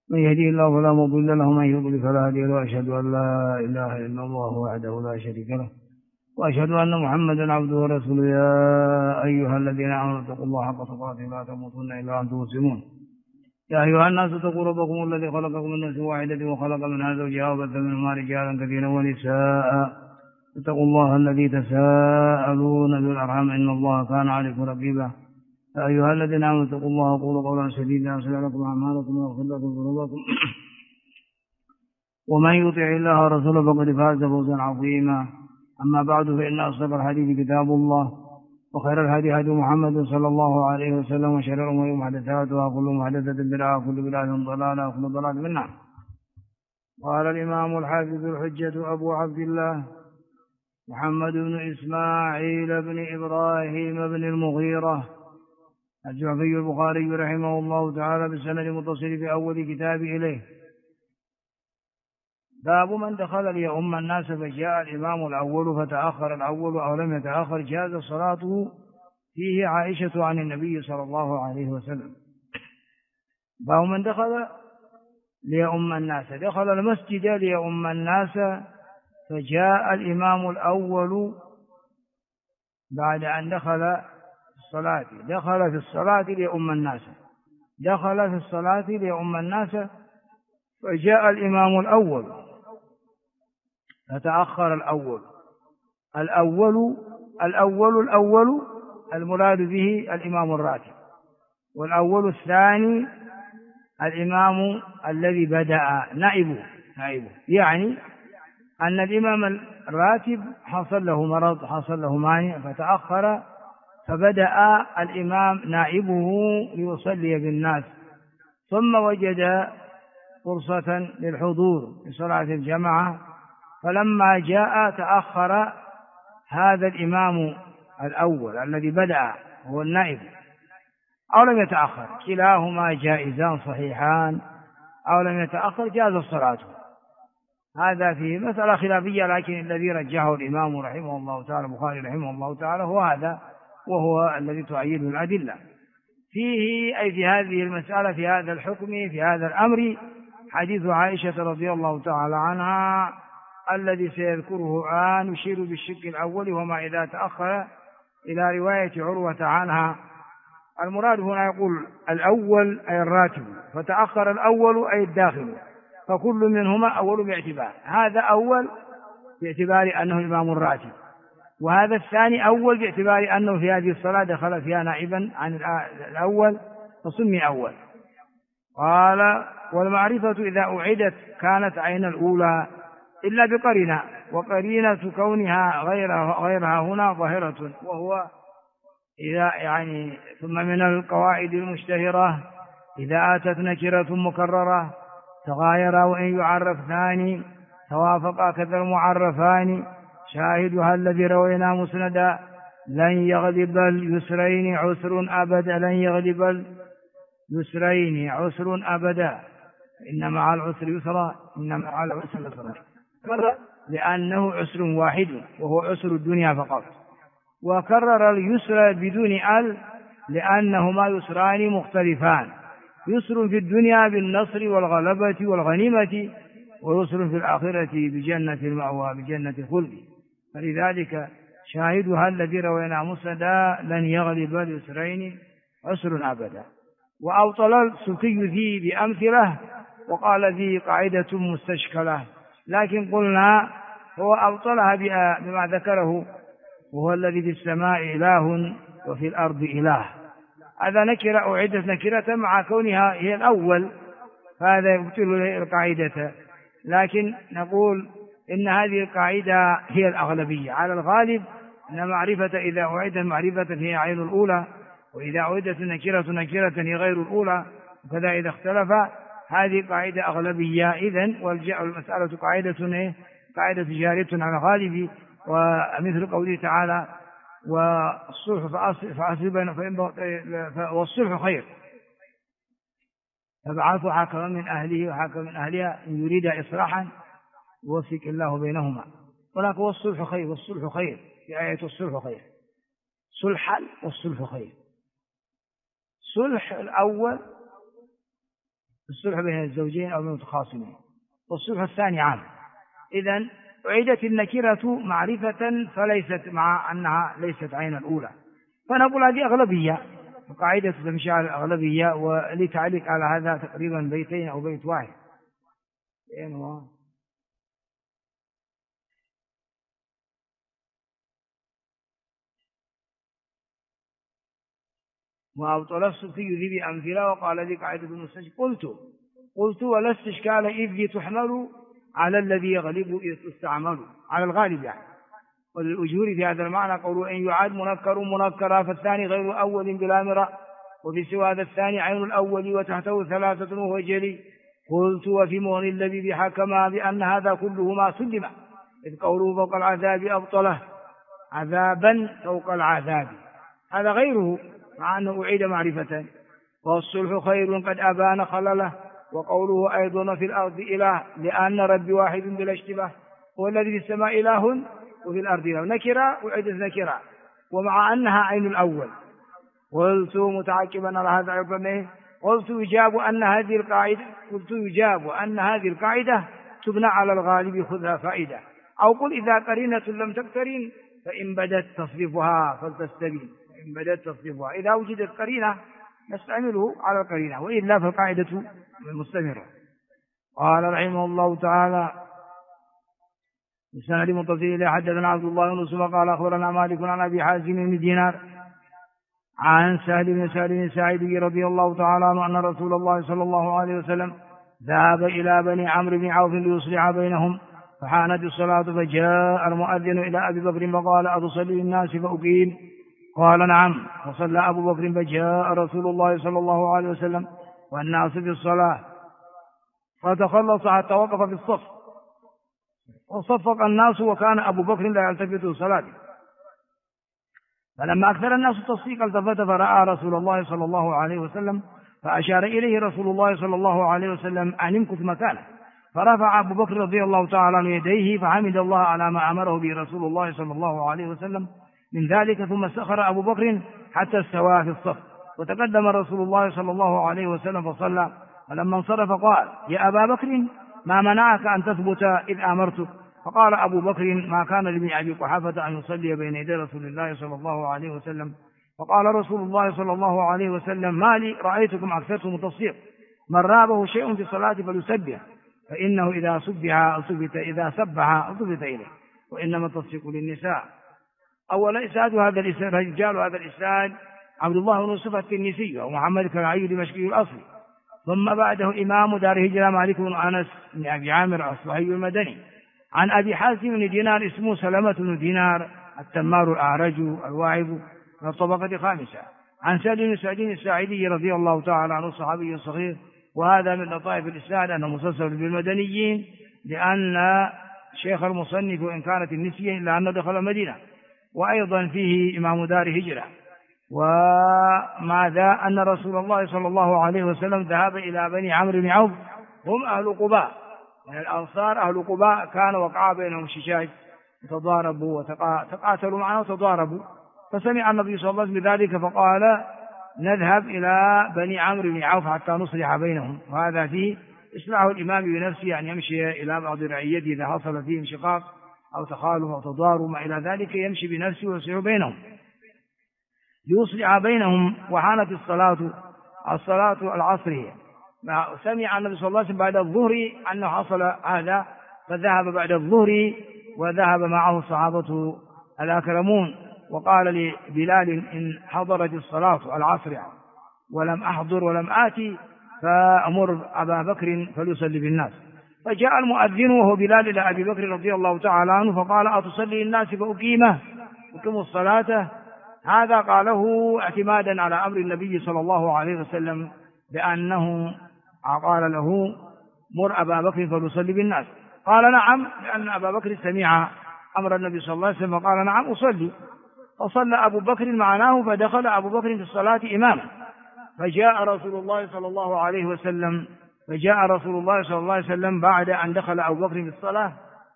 من يهديه الله فلا مضل له، من يضلل فلا هادي له، وأشهد أن لا إله إلا الله وحده لا شريك له، وأشهد أن محمدا عبده ورسوله. يا أيها الذين آمنوا اتقوا الله حق تقاته لا تموتن إلا وأنتم مسلمون. يا أيها الناس اتقوا ربكم الذي خلقكم من نفس واحدة وخلق منها زوجها وبث منهما رجالا كثيرا ونساء. اتقوا الله الذي تساءلون بالأرحام إن الله كان عليكم رقيبا. يا أيها الذين آمنوا اتقوا الله وقولوا قولا سديدا يصلح لكم أعمالكم ويغفر لكم ذنوبكم ومن يطع الله ورسوله فقد فاز فوزا عظيما. أما بعد، فإن أصدق الحديث كتاب الله، وخير الهدي هدي محمد صلى الله عليه وسلم، وشر الأمور محدثاتها، كل محدثة بدعة، وكل بدعة ضلالة، وكل ضلالة في النار. قال الإمام الحافظ الحجة أبو عبد الله محمد بن إسماعيل بن إبراهيم بن المغيرة الجعفي البخاري رحمه الله تعالى بالسند المتصل في أول كتاب إليه: باب من دخل ليؤم الناس فجاء الإمام الأول فتأخر الأول أو لم يتأخر جاز صلاته فيه عائشة عن النبي صلى الله عليه وسلم. باب من دخل ليؤم الناس، دخل المسجد ليؤم الناس فجاء الإمام الأول بعد أن دخل في الصلاة ليؤم الناس، دخل في الصلاة ليؤم الناس فجاء الإمام الأول فتأخر الأول المراد به الإمام الراتب، والأول الثاني الإمام الذي بدأ نائبه، يعني أن الإمام الراتب حصل له مرض، حصل له مانع فتأخر، فبدأ الإمام نائبه ليصلي بالناس، ثم وجد فرصة للحضور لصلاة الجماعة، فلما جاء تأخر هذا الإمام الأول الذي بدأ هو النائب، أو لم يتأخر، كلاهما جائزان صحيحان، أو لم يتأخر جاز الصلاة. هذا فيه مسألة خلافية، لكن الذي رجحه الإمام رحمه الله تعالى البخاري رحمه الله تعالى هو هذا، وهو الذي تؤيده الأدلة فيه، أي في هذه المسألة، في هذا الحكم، في هذا الأمر، حديث عائشة رضي الله تعالى عنها الذي سيذكره الآن يشير بالشق الأول وما إذا تأخر إلى رواية عروة عنها. المراد هنا يقول الأول أي الراتب، فتأخر الأول أي الداخل، فكل منهما أول باعتبار، هذا أول باعتبار أنه الإمام الراتب، وهذا الثاني أول باعتبار أنه في هذه الصلاة دخل فيها نائبا عن الأول فسمي أول. قال: والمعرفة إذا أعدت كانت عين الأولى إلا بقرينة، وقرينة كونها غيرها هنا ظاهرة، وهو إذا يعني ثم من القواعد المشتهرة إذا آتت نكرة مكررة تغايرا وإن يعرف ثاني توافقا كذا المعرفان، شاهدها الذي روينا مسندا لن يغلب اليسرين عسر أبدا، لن يغلب اليسرين عسر أبدا، إن مع العسر يسرا، إن مع العسر يسرا، لأنه عسر واحد وهو عسر الدنيا فقط. وكرر اليسر بدون ال لأنهما يسران مختلفان، يسر في الدنيا بالنصر والغلبة والغنيمة، ويسر في الآخرة بجنة المأوى بجنة الخلد، فلذلك شاهدها الذي روينا مسندا لن يغلب اليسرين عسر أبدا. وأبطل السلطي فيه بأمثلة، وقال فيه قاعدة مستشكلة، لكن قلنا هو أبطلها بما ذكره، وهو الذي في السماء إله وفي الأرض إله. هذا نكرة أعدت نكرة مع كونها هي الأول، فهذا يبطل القاعدة، لكن نقول إن هذه القاعدة هي الأغلبية على الغالب، أن معرفة إذا أعدت معرفة هي عين الأولى، وإذا أعدت نكرة هي غير الأولى، وكذا إذا اختلف، هذه قاعدة أغلبية. إذن والمسألة قاعدة جارية على الغالب، ومثل قوله تعالى والصلح والصلح خير فابعثوا حكما من أهله وحكما من أهلها إن يريد إصلاحا يوفق الله بينهما. ولكن والصلح خير، والصلح خير في آية الصلح خير، صلحا والصلح خير. صلح الأول الصلح بين الزوجين أو المتخاصمين، والصلح الثاني عام. إذن أعيدت النكرة معرفة فليست مع أنها ليست عين الأولى، فنقول هذه أغلبية، قاعدة تمشي على الأغلبية. ولتعليق على هذا تقريبا بيتين أو بيت واحد. وأبطل السكي ذي بأمثلة، وقال لي قاعدة المستشفى قلت ولا استشكال إذ تحمل على الذي يغلب يستعمل على الغالب يعني. وللأجور في هذا المعنى قولوا إن يعاد منكر منكرا فالثاني غير أول بلا مراء، وفي سوى هذا الثاني عين الأول وتحته ثلاثة وهو جلي. قلت وفي مغني الذي بحكما بأن هذا كله ما سلم، إذ قوله فوق العذاب أبطله عذابا فوق العذاب، هذا غيره مع أنه أعيد معرفة. والصلح خير قد أبان خلله، وقوله أيضا في الأرض إله لأن ربي واحد بلا اشتباه، هو الذي في السماء إله وفي الأرض إله، نكرة وعدت نكرة ومع أنها عين الأول. قلت متعقبا على هذا أيضا قلت يجاب أن هذه القاعدة تبنى على الغالب خذها فائدة، أو قل إذا قرينة لم تقترن فإن بدت تصرفها فلتستبين. إن بدت تصرفها إذا وجدت قرينة نستعمله على القرينة، وإلا فالقاعدة مستمرة. قال رحمه الله تعالى بسند متصل إليه حدثنا عبد الله بن يوسف قال أخبرنا مالك عن أبي حازم بن دينار عن سهل بن سهل الساعدي رضي الله تعالى عنه أن رسول الله صلى الله عليه وسلم ذهب إلى بني عمرو بن عوف ليصلح بينهم، فحانت الصلاة فجاء المؤذن إلى أبي بكر فقال أتصلي الناس فأقيم؟ قال نعم، فصلى أبو بكر فجاء رسول الله صلى الله عليه وسلم والناس في الصلاة فتخلص حتى وقف في الصف وصفق الناس، وكان أبو بكر لا يلتفت صلاته، فلما أكثر الناس التصفيق التفت فرأى رسول الله صلى الله عليه وسلم فأشار إليه رسول الله صلى الله عليه وسلم أن امكث مكانه، فرفع أبو بكر رضي الله تعالى عنه يديه فحمد الله على ما أمره به رسول الله صلى الله عليه وسلم من ذلك، ثم استخر أبو بكر حتى استوى في الصف، وتقدم رسول الله صلى الله عليه وسلم فصلى، فلما انصرف قال يا أبا بكر ما منعك أن تثبت إذ أمرتك؟ فقال أبو بكر ما كان لابن أبي قحافة أن يصلي بين يدي رسول الله صلى الله عليه وسلم. فقال رسول الله صلى الله عليه وسلم ما لي رأيتكم أكثرتم التصفيق، من رابه شيء في الصلاة فليسبح، فإنه إذا سبح التفت إليه، وإنما التصفيق للنساء. أولا إسناد هذا الإسناد رجال هذا الإسناد عبد الله بن يوسف التنيسي ومحمد كرعي دمشقي الأصلي، ثم بعده إمام دار هجرة مالك بن أنس بن أبي عامر الصحيح المدني، عن أبي حازم بن دينار اسمه سلمة بن دينار التمار الأعرج الواعظ من الطبقة الخامسة، عن سهل بن سعد الساعدي رضي الله تعالى عنه الصحابي الصغير. وهذا من لطائف الإسناد أنه مسلسل بالمدنيين، لأن شيخ المصنف وإن كانت النسية إلا أنه دخل المدينة، وأيضا فيه إمام دار هجرة. وماذا أن رسول الله صلى الله عليه وسلم ذهب إلى بني عمرو بن عوف، هم أهل قباء من الأنصار، أهل قباء كان وقع بينهم شجاج وتضاربوا وتقاتلوا معنا وتضاربوا، فسمع النبي صلى الله عليه وسلم بذلك فقال نذهب إلى بني عمرو بن عوف حتى نصلح بينهم. وهذا فيه إصلاح الإمام بنفسه أن يمشي إلى بعض رعيته إذا حصل فيه انشقاق أو تخالف أو تضارب ما إلى ذلك، يمشي بنفسه ويصلح بينهم ليصلح بينهم. وحانت الصلاة العصرية، سمع النبي صلى الله عليه وسلم بعد الظهر أنه حصل هذا، فذهب بعد الظهر وذهب معه الصحابة الأكرمون، وقال لبلال إن حضرت الصلاة العصر ولم أحضر ولم آتي فأمر أبا بكر فليصلي بالناس. فجاء المؤذن وهو بلال إلى أبي بكر رضي الله تعالى عنه فقال أتصلي الناس فأقيمه أقيموا الصلاة؟ هذا قاله اعتمادا على أمر النبي صلى الله عليه وسلم بأنه قال له مر أبا بكر فليصلي بالناس، قال نعم، لأن أبا بكر سمع أمر النبي صلى الله عليه وسلم قال نعم أصلي. فصلى أبو بكر معناه، فدخل أبو بكر في الصلاة إماما، فجاء رسول الله صلى الله عليه وسلم بعد أن دخل أبو بكر في الصلاة،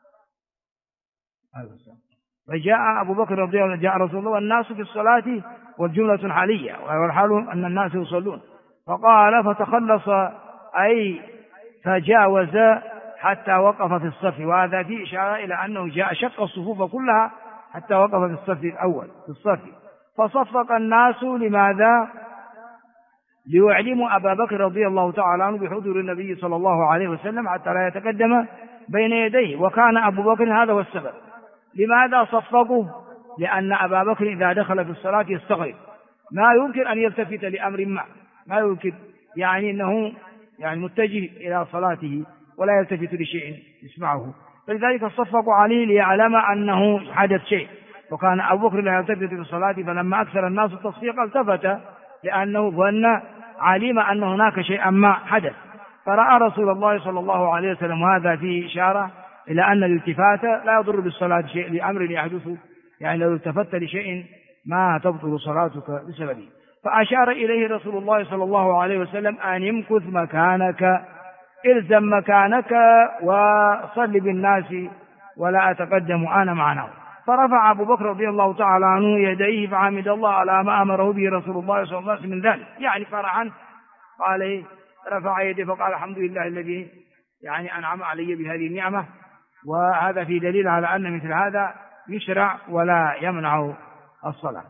فجاء أبو بكر رضي الله عنه جاء رسول الله والناس في الصلاة والجملة حالية، والحال أن الناس يصلون، فقال فتخلص أي تجاوز حتى وقف في الصف، وهذا فيه إشارة إلى أنه جاء شق الصفوف كلها حتى وقف في الصف الأول في الصف. فصفق الناس لماذا؟ ليعلموا أبا بكر رضي الله تعالى عنه بحضور النبي صلى الله عليه وسلم حتى لا يتقدم بين يديه، وكان أبو بكر هذا هو السبب. لماذا صفقوا؟ لأن أبا بكر إذا دخل في الصلاة يستغرب، ما يمكن أن يلتفت لأمر ما يمكن، يعني أنه يعني متجه إلى صلاته ولا يلتفت لشيء يسمعه، فلذلك صفقوا عليه ليعلم أنه حدث شيء. وكان أبو بكر لا يلتفت في الصلاة، فلما أكثر الناس التصفيق التفت لأنه ظن علم أن هناك شيئا ما حدث. فرأى رسول الله صلى الله عليه وسلم، وهذا فيه إشارة إلى أن الالتفات لا يضر بالصلاة شيء لأمر يحدث، يعني لو التفت لشيء ما تبطل صلاتك بسببه. فأشار إليه رسول الله صلى الله عليه وسلم أن يمكث مكانك، إلزم مكانك وصل بالناس ولا أتقدم أنا معنا. فرفع أبو بكر رضي الله تعالى عنه يديه فحمد الله على ما أمره به رسول الله صلى الله عليه وسلم من ذلك، يعني فرحا قال رفع يديه فقال الحمد لله الذي يعني أنعم علي بهذه النعمة. وهذا في دليل على أن مثل هذا يشرع ولا يمنع الصلاة.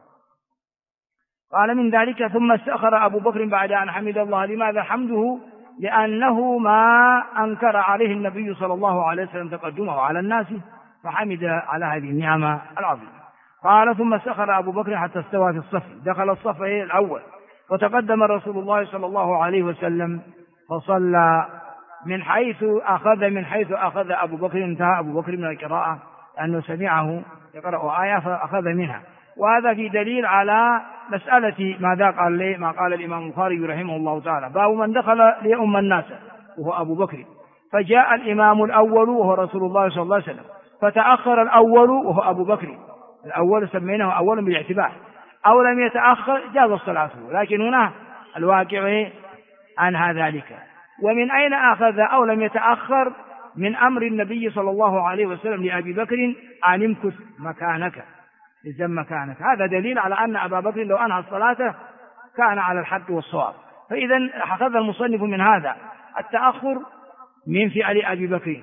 قال من ذلك ثم استأخر أبو بكر بعد أن حمد الله. لماذا حمده؟ لأنه ما أنكر عليه النبي صلى الله عليه وسلم تقدمه على الناس، فحمد على هذه النعمة العظيمة. قال ثم استأخر أبو بكر حتى استوى في الصف، دخل الصف الأول، وتقدم رسول الله صلى الله عليه وسلم فصلى من حيث أخذ أبو بكر. انتهى أبو بكر من القراءة لأنه سمعه يقرأ آية فأخذ منها. وهذا في دليل على مسألة ماذا قال لي ما قال الإمام البخاري رحمه الله تعالى: باب من دخل ليؤم الناس وهو أبو بكر، فجاء الإمام الأول وهو رسول الله صلى الله عليه وسلم، فتأخر الأول وهو أبو بكر. الأول سميناه أولا بالاعتبار، أو لم يتأخر جاز الصلاة، لكن هنا الواقع عنها ذلك. ومن أين أخذ أو لم يتأخر؟ من أمر النبي صلى الله عليه وسلم لأبي بكر أن امكث مكانك، إذن مكانك. هذا دليل على أن أبا بكر لو أنهى الصلاة كان على الحق والصواب. فإذا أخذ المصنف من هذا التأخر من فعل أبي بكر،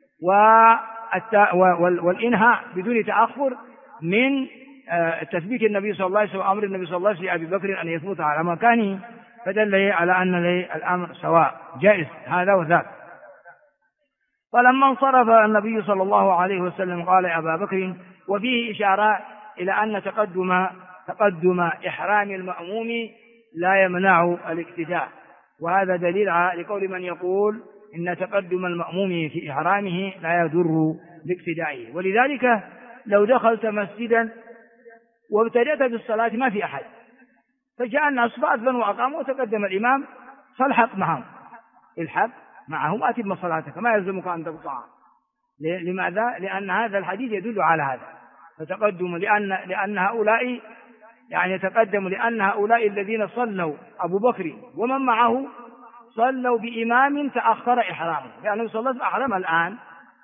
والإنهاء بدون تأخر من تثبيت النبي صلى الله عليه وسلم، أمر النبي صلى الله عليه وسلم لأبي بكر أن يثبت على مكانه، فدل على أن الأمر سواء جائز هذا وذاك. فلما انصرف النبي صلى الله عليه وسلم قال أبا بكر. وفيه إشارة إلى أن تقدم إحرام المأموم لا يمنع الاقتداء، وهذا دليل لقول من يقول إن تقدم المأموم في إحرامه لا يضر باقتدائه. ولذلك لو دخلت مسجدا وابتدأت بالصلاة ما في أحد، فجاء الناس فأذنوا وأقاموا وتقدم الإمام، فالحق معهم، الحق معهم وأتم صلاتك، ما يلزمك أن تقطعها. لماذا؟ لأن هذا الحديث يدل على هذا. فتقدم لأن هؤلاء يعني يتقدم لأن هؤلاء الذين صلوا أبو بكر ومن معه صلوا بإمام تأخر إحرامه، لأنه صلى الله عليه وسلم أحرم الآن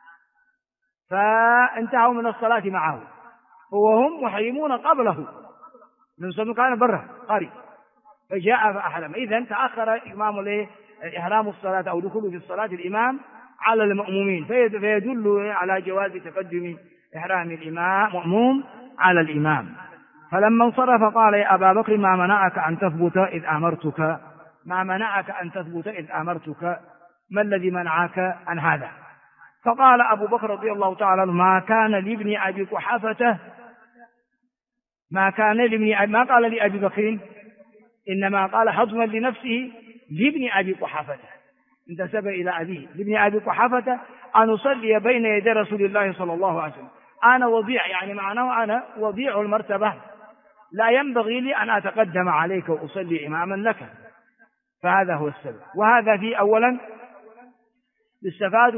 فانتهوا من الصلاة معه، وهم محرمون قبله، من صلى كان بره قريب فجاء فأحرم. إذن تأخر إحرام الصلاة أو دخوله في الصلاة الإمام على المأمومين، فيدل على جواز تقدم إحرام الإمام مأموم على الإمام. فلما انصرف قال يا أبا بكر ما منعك أن تثبت إذ أمرتك، ما منعك أن تثبت إذ أمرتك، ما الذي منعك عن هذا؟ فقال أبو بكر رضي الله تعالى عنه ما كان لابن أبي قحافة، ما قال لأبي بكر، إنما قال حظما لنفسه لابن أبي قحافة، انتسب إلى أبيه لابن أبي قحافة أن أصلي بين يدي رسول الله صلى الله عليه وسلم. أنا وضيع، يعني معناه أنا وضيع المرتبة، لا ينبغي لي أن أتقدم عليك وأصلي إماما لك. فهذا هو السبب. وهذا في أولا يستفاد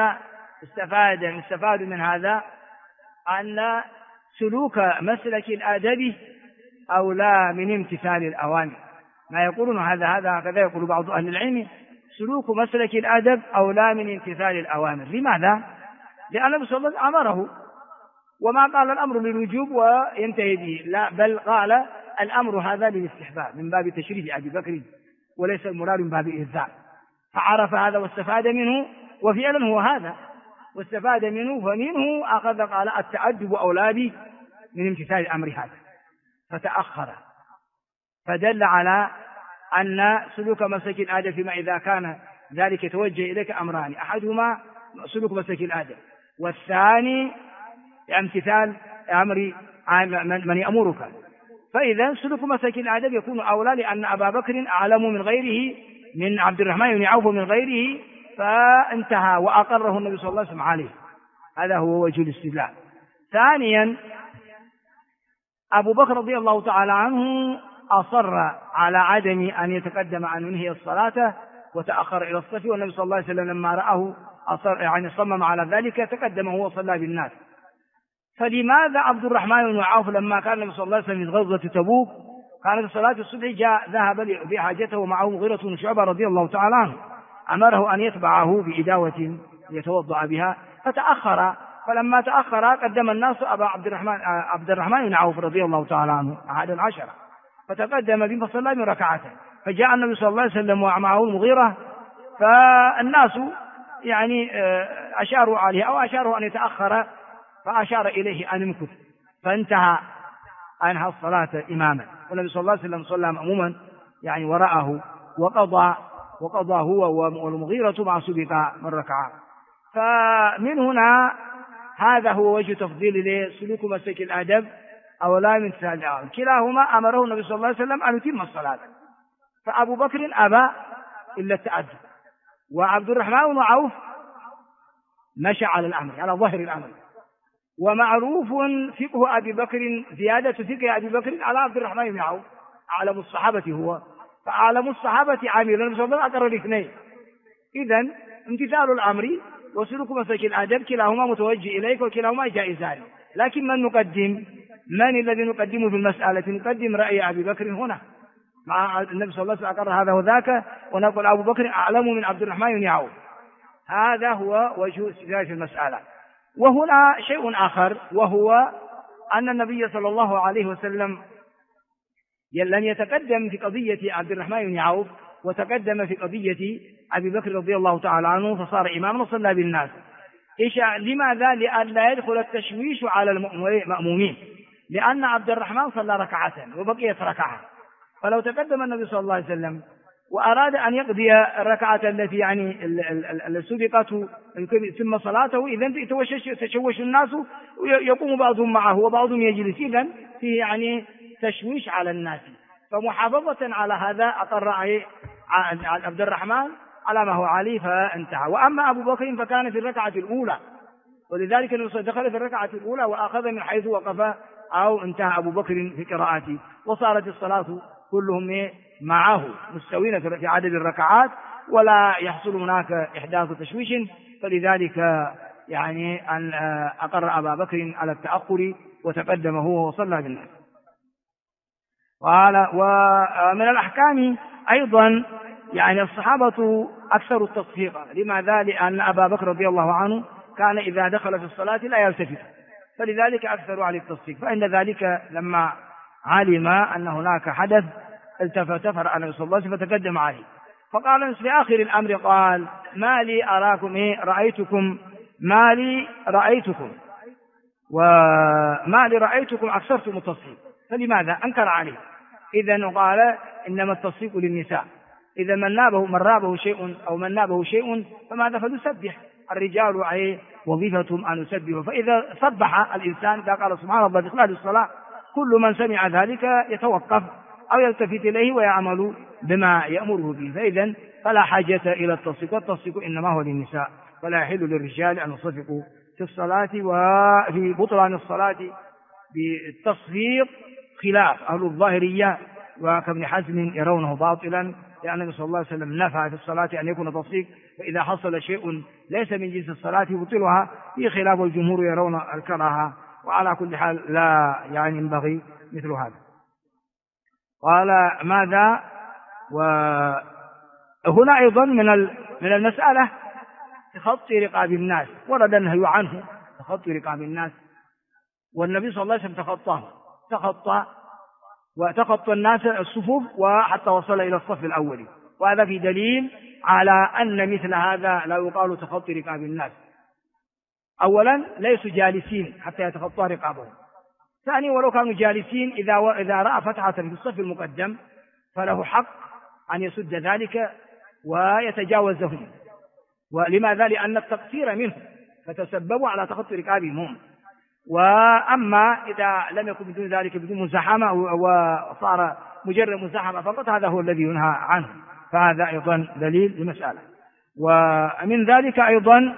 من هذا أن سلوك مسلك الآدب أولى من امتثال الأوامر. ما يقولون هكذا يقول بعض أهل العلم: سلوك مسلك الأدب أولى من امتثال الأوامر. لماذا؟ لأن النبي صلى الله عليه وسلم أمره، وما قال الأمر للوجوب وينتهي به، لا، بل قال الأمر هذا للاستحباب من باب تشريف أبي بكر، وليس المراد من باب الإلزام. فعرف هذا واستفاد منه، وفعلا هو هذا واستفاد منه، فمنه أخذ قال التأدب أولى بي من امتثال الأمر هذا، فتأخر. فدل على أن سلوك مسلك الآدب فيما إذا كان ذلك يتوجه إليك أمران، أحدهما سلوك مسلك الآدب، والثاني امتثال أمر من يأمرك. فإذا سلوك مسلك الآدب يكون أولى، لأن أبا بكر أعلم من غيره، من عبد الرحمن بن عوف من غيره، فانتهى وأقره النبي صلى الله عليه وسلم عليه. هذا هو وجه الاستدلال. ثانيا أبو بكر رضي الله تعالى عنه أصر على عدم أن يتقدم أن ينهي الصلاة وتأخر إلى الصف، والنبي صلى الله عليه وسلم لما رآه أصر يعني صمم على ذلك، تقدم هو وصلى بالناس. فلماذا عبد الرحمن بن عوف لما كان النبي صلى الله عليه وسلم في غزوة تبوك كانت صلاة الصبح جاء ذهب بحاجته ومعه مغيرة بن شعبة رضي الله تعالى عنه، أمره أن يتبعه بإداوة يتوضأ بها، فتأخر. فلما تأخر قدم الناس أبا عبد الرحمن بن عوف رضي الله تعالى عنه أحد العشرة، فتقدم به فصلى من ركعته. فجاء النبي صلى الله عليه وسلم ومعه المغيرة، فالناس يعني أشاروا عليه أو أشاروا أن يتأخر، فأشار إليه أن يمكث، فانتهى أنهى الصلاة إماما، والنبي صلى الله عليه وسلم صلى مأموما يعني وراءه، وقضى هو والمغيرة مع سبق من ركعة. فمن هنا هذا هو وجه تفضيل لسلوك مسلك الأدب أو لا من سالعهم. كلاهما أمره النبي صلى الله عليه وسلم أن يتم الصلاة، فأبو بكر أبى إلا التأدب، وعبد الرحمن بن عوف مشى على الأمر على ظهر الأمر. ومعروف فقه أبي بكر، زيادة فقه أبي بكر على عبد الرحمن بن عوف، أعلم الصحابة هو، فأعلم الصحابة عامل النبي صلى الله عليه وسلم أقر الاثنين. إذن امتثال الأمر وسلوك مسلك الأدب كلاهما متوجه إليك وكلاهما جائزان، لكن من نقدم؟ من الذي نقدمه في المسألة؟ نقدم رأي أبي بكر هنا، مع النبي صلى الله عليه وسلم أقر هذا وذاك، ونقول أبو بكر أعلم من عبد الرحمن بن عوف. هذا هو وجه استدلال في المسألة. وهنا شيء آخر، وهو أن النبي صلى الله عليه وسلم لم يتقدم في قضية عبد الرحمن بن عوف، وتقدم في قضية أبي بكر رضي الله تعالى عنه، فصار إماما وصلى بالناس. لماذا؟ لئلا يدخل التشويش على المأمومين، لأن عبد الرحمن صلى ركعة وبقيت ركعة، فلو تقدم النبي صلى الله عليه وسلم وأراد أن يقضي الركعة التي يعني سبقت ثم صلاته، إذن يتشوش الناس ويقوم بعضهم معه وبعضهم يجلس، إذن فيه يعني تشويش على الناس. فمحافظة على هذا أقر عبد الرحمن على ما هو عليه فانتهى. وأما أبو بكر فكان في الركعة الأولى، ولذلك دخل في الركعة الأولى وأخذ من حيث وقف أو انتهى أبو بكر في قراءته، وصارت الصلاة كلهم معه مستوين في عدد الركعات، ولا يحصل هناك إحداث تشويش. فلذلك يعني أن أقر أبا بكر على التأخر وتقدم هو وصلى بالناس. قال ومن الأحكام أيضا يعني الصحابة أكثر التصفيق. لماذا؟ لأن أبا بكر رضي الله عنه كان إذا دخل في الصلاة لا يلتفت، فلذلك أكثر على التصفيق. فإن ذلك لما علم أن هناك حدث التفت فرأى النبي صلى الله عليه وسلم فتقدم عليه، فقال في آخر الأمر قال ما لي أراكم رأيتكم، ما لي رأيتكم وما لي رأيتكم أكثرتم التصفيق. فلماذا؟ أنكر عليه. إذن قال إنما التصفيق للنساء، إذا من رابه شيء أو من نابه شيء فماذا؟ فليسبح. الرجال عليه وظيفتهم أن يسبحوا، فإذا سبح الإنسان قال سبحان الله بإخلال الصلاة، كل من سمع ذلك يتوقف أو يلتفت إليه ويعمل بما يأمره به. فإذا فلا حاجة إلى التصفيق، والتصفيق إنما هو للنساء، فلا يحل للرجال أن يصفقوا في الصلاة. وفي بطلان الصلاة بالتصفيق خلاف أهل الظاهرية وكابن حزم يرونه باطلا، لأن النبي صلى الله عليه وسلم نفى في الصلاة أن يكون تصفيق، فإذا حصل شيء ليس من جنس الصلاة يبطلها، في خلاف الجمهور يرون الكراهة. وعلى كل حال لا يعني ينبغي مثل هذا. قال ماذا؟ وهنا أيضا من المسألة تخطي رقاب الناس، ورد النهي عنه تخطي رقاب الناس، والنبي صلى الله عليه وسلم تخطى الناس الصفوف وحتى وصل إلى الصف الأول، وهذا في دليل على أن مثل هذا لا يقال تخطي رقاب الناس. أولا ليسوا جالسين حتى يتخطى رقابهم. ثانيا ولو كانوا جالسين إذا رأى فتحة في الصف المقدم فله حق أن يسد ذلك ويتجاوزهم. ولماذا؟ لأن التقصير منه فتسببوا على تخطي رقابهم هم. وأما إذا لم يكن بدون ذلك بدون مزاحمة وصار مجرد مزاحمة فقط هذا هو الذي ينهى عنه. فهذا أيضا دليل للمسألة. ومن ذلك أيضا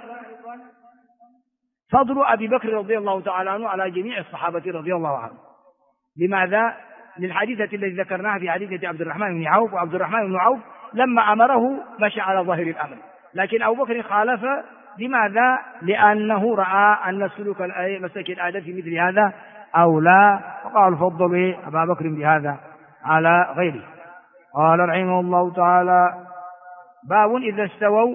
فضل أبي بكر رضي الله تعالى عنه على جميع الصحابة رضي الله عنهم. لماذا؟ للحديثة التي ذكرناها في حديثة عبد الرحمن بن عوف. وعبد الرحمن بن عوف لما أمره مشى على ظاهر الأمر، لكن أبو بكر خالف. لماذا؟ لأنه رأى أن سلوك مسلك الآداب في مثل هذا أولى، وقال فضل أبا بكر بهذا على غيره. قال رحمه الله تعالى: باب إذا استووا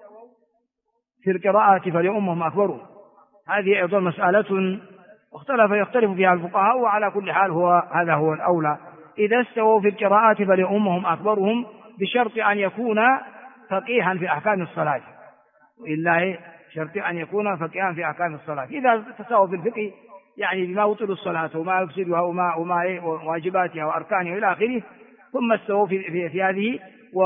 في القراءة فليؤمهم أكبرهم. هذه أيضا مسألة يختلف فيها الفقهاء، وعلى كل حال هذا هو الأولى. إذا استووا في القراءة فليؤمهم أكبرهم، بشرط أن يكون فقيها في أحكام الصلاة، وإلا شرط أن يكون فقيها في أحكام الصلاة. إذا تساووا في الفقه يعني بما يبطل الصلاة وما يفسدها وما واجباتها وأركانها إلى آخره، ثم استووا في هذه،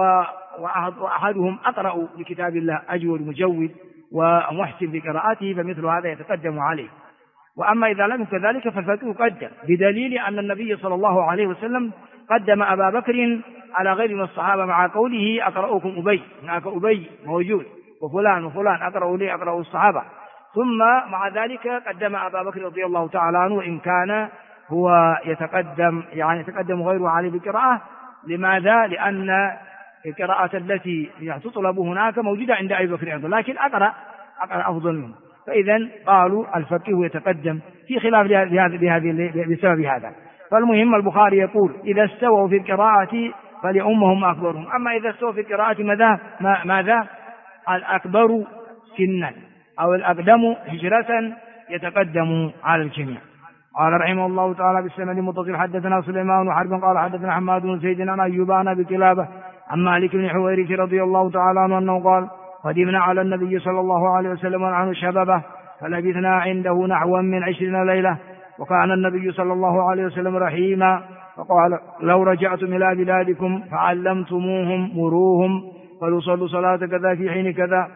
وأحدهم أقرأ لكتاب الله أجود مجود ومحسن بقراءته، فمثل هذا يتقدم عليه. وأما إذا لم يكن كذلك فالفقه يقدم، بدليل أن النبي صلى الله عليه وسلم قدم أبا بكر على غير من الصحابة مع قوله: أقرأكم أبي، هناك أبي موجود، وفلان وفلان أقرأوا لي أقرأوا الصحابة. ثم مع ذلك قدم أبا بكر رضي الله تعالى عنه، وإن كان هو يتقدم غيره عليه بالقراءة. لماذا؟ لأن القراءة التي تطلب هناك موجودة عند أبي بكر أيضا، لكن أقرأ أفضل منه. فإذا قالوا الفقيه يتقدم في خلاف بسبب هذا. فالمهم البخاري يقول: إذا استووا في القراءة فليؤمهم أكبرهم. أما إذا استووا في القراءة ماذا؟ الأكبر سنا أو الأقدم هجرة يتقدم على الجميع. قال رحمه الله تعالى: بالسند المتصل حدثنا سليمان وحرب قال حدثنا حماد بن زيد عن أيوب عن أبي قلابة عن مالك بن حويرث رضي الله تعالى عنه أنه قال: قدمنا على النبي صلى الله عليه وسلم ونحن شبابه فلبثنا عنده نحوا من 20 ليلة، وكان النبي صلى الله عليه وسلم رحيما، فقال: لو رجعتم إلى بلادكم فعلمتموهم مروهم فليصلوا صلاة كذا في حين كذا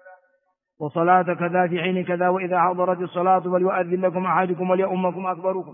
وصلاة كذا في حين كذا، وإذا حضرت الصلاة فليؤذن لكم أحدكم وليؤمكم أكبركم.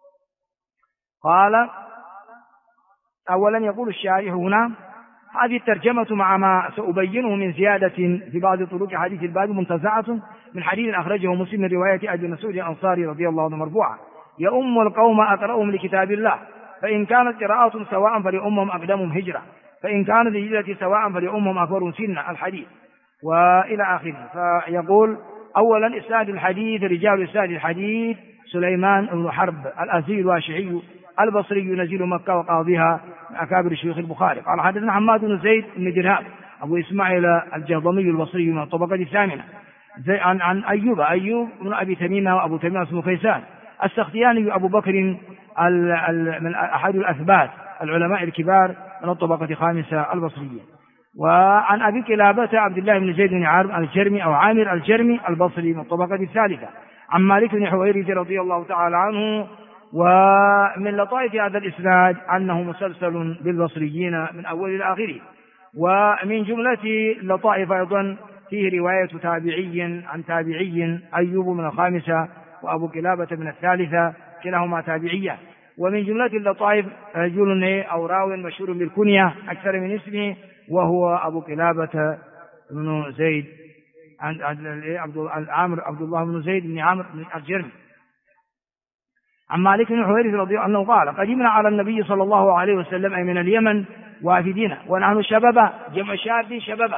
قال: أولا يقول الشارح هنا: هذه الترجمة مع ما سأبينه من زيادة في بعض طرق حديث الباب منتزعة من حديث أخرجه مسلم من رواية أبي مسعود الأنصاري رضي الله عنه مرفوعا: يؤم القوم أقرأهم لكتاب الله، فإن كانت قراءة سواء فليؤمهم أقدمهم هجرة، فإن كانت الهجرة سواء فليؤمهم أكبرهم سنا، الحديث وإلى آخره. فيقول: أولا إسناد الحديث، رجال إسناد الحديث: سليمان بن حرب الأزدي الواشعي البصري نزيل مكة وقاضيها من أكابر شيوخ البخاري. قال: حدثنا حماد بن زيد بن درهم أبو إسماعيل الجهضمي البصري من الطبقة الثامنة عن أيوب بن أبي تميمة وأبو تميمة اسمه كيسان السختياني أبو بكر من أحد الأثبات العلماء الكبار من الطبقة الخامسة البصرية. وعن أبي قلابة عبد الله بن زيد بن الجرمي أو عامر الجرمي البصري من الطبقة الثالثة عن مالك بن حويرث رضي الله تعالى عنه. ومن لطائف هذا الإسناد أنه مسلسل بالبصريين من أول إلى آخره. ومن جملة لطائف أيضا فيه رواية تابعي عن تابعي، أيوب من الخامسة وأبو قلابة من الثالثة، كلاهما تابعية. ومن جملة اللطائف رجل أو راو مشهور بالكنية أكثر من اسمه، وهو أبو قلابة بن زيد عبد الله بن زيد بن عامر بن الجرمي. عن مالك بن حويرث رضي الله عنه قال: قدمنا على النبي صلى الله عليه وسلم أي من اليمن وافدين ونحن شبابا، جمع شاب شبابا،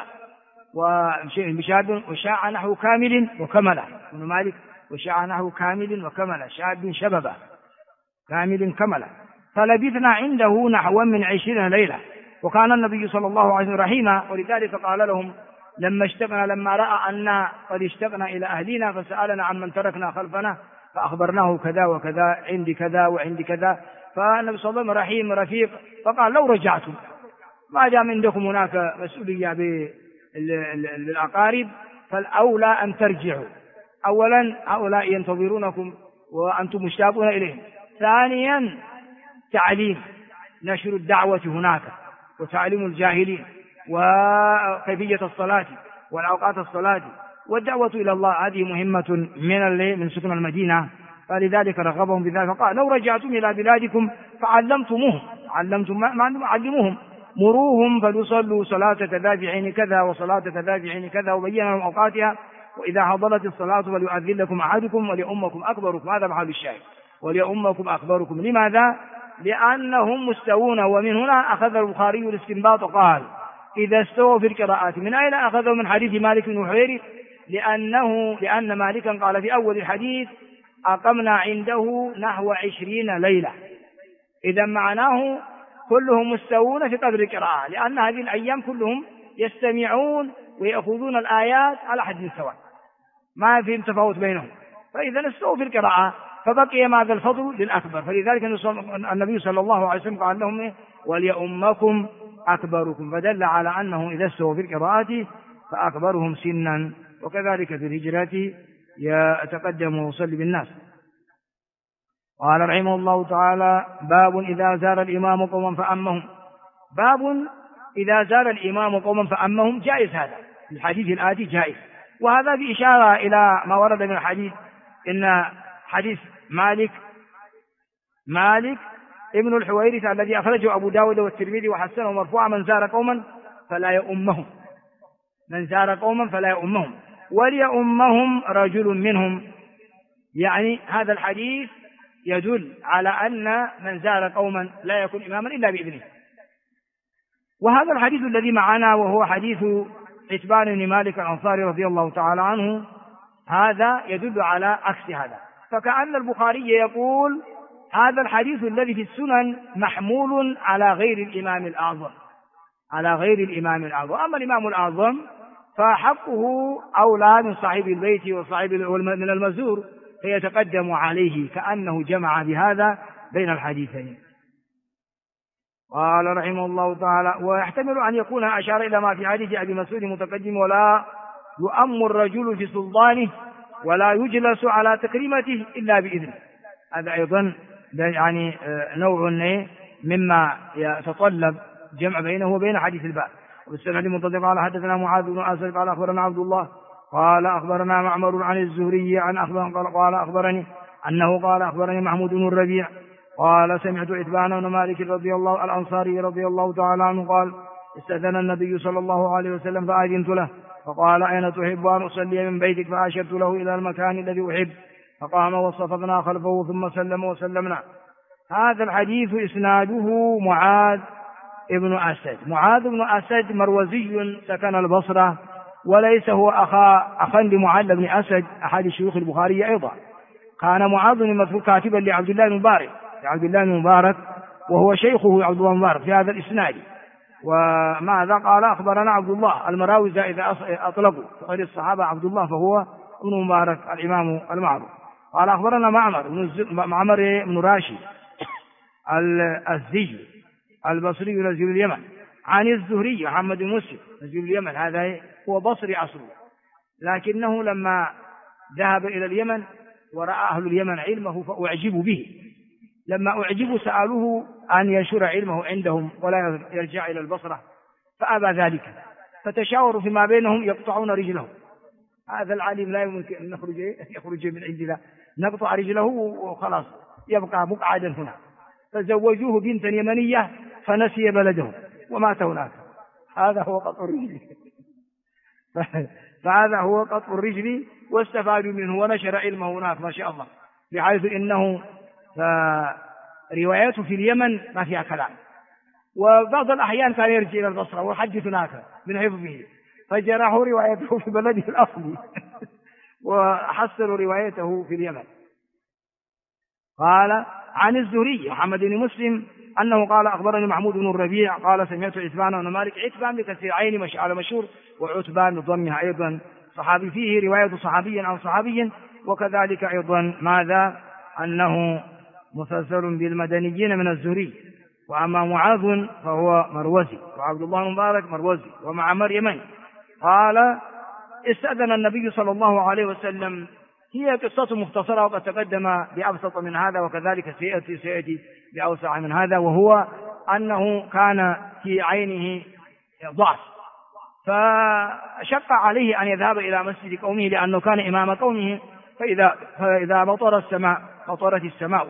وشاب وشاع نحو كامل وكمل، ابن مالك وشاع نحو كامل وكمل، شاب شبابا كامل كمل. فلبثنا عنده نحو من 20 ليلة، وكان النبي صلى الله عليه وسلم رحيما، ولذلك قال لهم لما رأى أن قد اشتقنا إلى أهلنا فسألنا عن من تركنا خلفنا فأخبرناه كذا وكذا، عندي كذا وعندي كذا. فالنبي صلى الله عليه وسلم رحيم رفيق، فقال: لو رجعتم ما دام عندكم هناك مسؤولية بالأقارب فالأولى أن ترجعوا. أولا هؤلاء ينتظرونكم وأنتم مشتاقون إليهم. ثانيا تعليم، نشر الدعوة هناك وتعليم الجاهلين وكيفية الصلاة والأوقات الصلاة والدعوة إلى الله، هذه مهمة من سكن المدينة. فلذلك رغبهم بذلك، فقال لو رجعتم إلى بلادكم فعلمتموهم، علموهم، مروهم فليصلوا صلاة كذا في حين كذا وصلاة كذا في حين كذا، وبين لهم أوقاتها، وإذا حضرت الصلاة فليؤذن لكم أحدكم وليؤمكم أكبركم. هذا محل الشاهد، وليؤمكم أكبركم. لماذا؟ لأنهم مستوون. ومن هنا أخذ البخاري الاستنباط قال إذا استووا في القراءات. من أين أخذوا؟ من حديث مالك بن حويرث، لأن مالكا قال في أول الحديث أقمنا عنده نحو 20 ليلة. إذا معناه كلهم مستوون في قدر القراءة، لأن هذه الأيام كلهم يستمعون ويأخذون الآيات على حد سواء، ما في تفاوت بينهم. فإذا استووا في القراءة فبقي ماذا؟ الفضل للأكبر. فلذلك النبي صلى الله عليه وسلم قال لهم وليؤمكم أكبركم، فدل على أنه إذا استووا في القراءة فأكبرهم سنا. وكذلك في الهجرة يتقدم ويصلي بالناس. قال رحمه الله تعالى باب إذا زار الإمام قوما فأمهم. باب إذا زار الإمام قوما فأمهم، جائز هذا في الحديث الآتي، جائز. وهذا بإشارة إلى ما ورد من الحديث، إن حديث مالك ابن الحويرث الذي أخرجه أبو داود والترمذي وحسنه مرفوعا من زار قوما فلا يؤمهم، من زار قوما فلا يؤمهم وليؤمهم رجل منهم. يعني هذا الحديث يدل على أن من زار قوما لا يكون إماما إلا بإذنه. وهذا الحديث الذي معنا وهو حديث عتبان بن مالك الأنصاري رضي الله تعالى عنه، هذا يدل على عكس هذا. فكأن البخاري يقول هذا الحديث الذي في السنن محمول على غير الإمام الأعظم، على غير الإمام الأعظم. أما الإمام الأعظم فحقه أولى من صاحب البيت وصاحب من المزور، فيتقدم عليه، كأنه جمع بهذا بين الحديثين. قال رحمه الله تعالى ويحتمل أن يكون أشار إلى ما في حديث أبي مسعود متقدم ولا يؤم الرجل في سلطانه ولا يجلس على تكريمته إلا بإذنه. هذا أيضا يعني نوع مما يتطلب جمع بينه وبين حديث الباب. والسند المنطلق قال حدثنا معاذ بن أسد قال أخبرنا عبد الله قال أخبرنا معمر عن الزهري عن قال أخبرني أنه قال أخبرني محمود بن الربيع قال سمعت عتبان بن مالك رضي الله الأنصاري رضي الله تعالى عنه قال استأذن النبي صلى الله عليه وسلم فأذنت له فقال أين تحب أن أصلي من بيتك؟ فأشرت له إلى المكان الذي أحب فقام وصففنا خلفه ثم سلم وسلمنا. هذا الحديث إسناده معاذ ابن أسد. معاذ بن أسد مروزي سكن البصرة، وليس هو أخا لمعاذ بن أسد أحد شيوخ البخاري أيضا. كان معاذ بن كاتبا لعبد الله بن مبارك وهو شيخه عبد الله بن مبارك في هذا الإسناد. وماذا قال أخبرنا عبد الله المراوزة إذا أطلقوا غير الصحابة عبد الله فهو ابن مبارك الإمام المعروف. قال أخبرنا معمر بن راشد الزي البصري نزيل اليمن عن الزهري محمد بن مسلم نزيل اليمن، هذا هو بصري أصله، لكنه لما ذهب إلى اليمن ورأى أهل اليمن علمه فأعجبوا به. لما أعجبوا سألوه أن ينشر علمه عندهم ولا يرجع إلى البصرة، فأبى ذلك، فتشاوروا فيما بينهم يقطعون رجله. هذا العالم لا يمكن أن يخرج من عندنا، نقطع رجله وخلاص يبقى مقعدا هنا. فزوجوه بنتا يمنية فنسي بلده ومات هناك. هذا هو قطع الرجل فهذا هو قطع الرجل، واستفادوا منه ونشر علمه هناك ما شاء الله، بحيث إنه رواياته في اليمن ما فيها كلام، وبعض الأحيان كان يرجع إلى البصرة ويحدث هناك من حفظه، فجرحوا روايته في بلده الأصلي وحسنوا روايته في اليمن. قال عن الزهري محمد بن مسلم أنه قال أخبرني محمود بن الربيع قال سمعت عتبان بن مالك، عتبان بكسر عين على مشهور، وعتبان بضمها أيضا صحابي، فيه رواية صحابي عن صحابي. وكذلك أيضا ماذا أنه مسلسل بالمدنيين من الزهري، وأما معاذ فهو مروزي، وعبد الله المبارك مروزي، ومعمر يمني. قال استأذن النبي صلى الله عليه وسلم. هي قصة مختصرة وقد تقدم بأبسط من هذا، وكذلك سيأتي بأوسع من هذا، وهو أنه كان في عينه ضعف، فشق عليه أن يذهب إلى مسجد قومه لأنه كان إمام قومه، فإذا مطرت السماء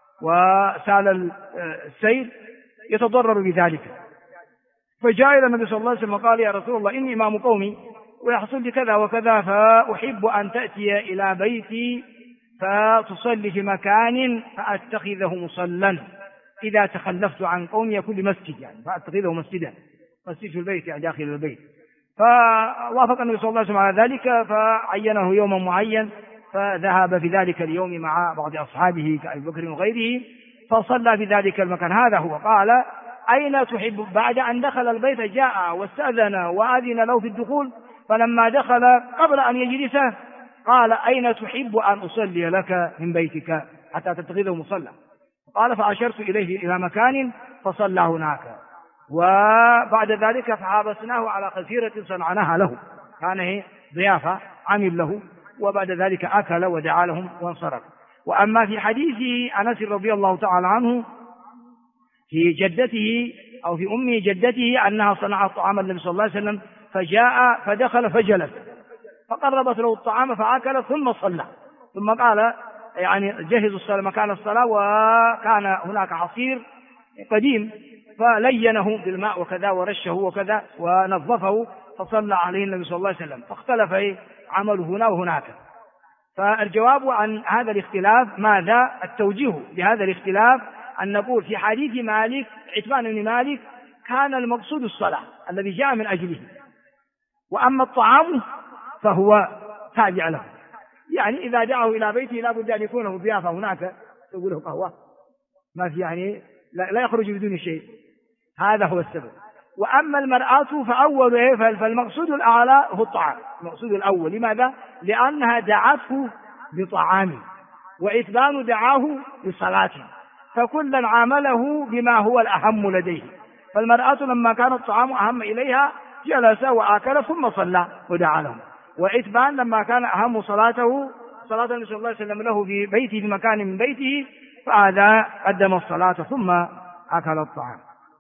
وسال السيل يتضرر بذلك، فجاء إلى النبي صلى الله عليه وسلم وقال يا رسول الله إني إمام قومي ويحصل لي كذا وكذا، فأحب أن تأتي إلى بيتي فتصلي في مكان فأتخذه مصلا، إذا تخلفت عن قومي يكون لمسجد يعني فأتخذه مسجدا، مسجد في البيت يعني داخل البيت. فوافق النبي صلى الله عليه وسلم على ذلك، فعينه يوما معين، فذهب في ذلك اليوم مع بعض أصحابه كأبي بكر وغيره، فصلى في ذلك المكان. هذا هو. قال أين تحب؟ بعد أن دخل البيت جاء واستأذن وأذن له في الدخول، فلما دخل قبل أن يجلس قال أين تحب أن أصلي لك من بيتك حتى تتخذه مصلى؟ قال فأشرت إليه إلى مكان فصلى هناك. وبعد ذلك فحابسناه على خزيرة صنعناها له، كان ضيافة عمل له، وبعد ذلك أكل ودعا لهم وانصرف. وأما في حديث أنس رضي الله تعالى عنه في جدته أو في أم جدته أنها صنعت طعام النبي صلى الله عليه وسلم، فجاء فدخل فجلس فقربت له الطعام فأكل ثم صلى، ثم قال يعني جهزوا الصلاة مكان الصلاة، وكان هناك عصير قديم فلينه بالماء وكذا ورشه وكذا ونظفه، فصلى عليه النبي صلى الله عليه وسلم، فاختلف عمله هنا وهناك. فالجواب عن هذا الاختلاف ماذا؟ التوجيه لهذا الاختلاف أن نقول في حديث مالك عتبان بن مالك كان المقصود الصلاة الذي جاء من أجله، وأما الطعام فهو تابع له، يعني إذا دعاه إلى بيته لا بد أن يكون له ضيافة هناك تقول له قهوة، ما في يعني لا يخرج بدون شيء، هذا هو السبب. وأما المرأة فالمقصود الأعلى هو الطعام، المقصود الأول. لماذا؟ لأنها دعته بطعام، وعتبان دعاه بصلاة، فكلا عامله بما هو الأهم لديه. فالمرأة لما كان الطعام أهم إليها جلس وآكل ثم صلى ودعا لهم، وعتبان لما كان أهم صلاته صلاة النبي صلى الله عليه وسلم له في بيته في مكان من بيته، فهذا قدم الصلاة ثم أكل الطعام.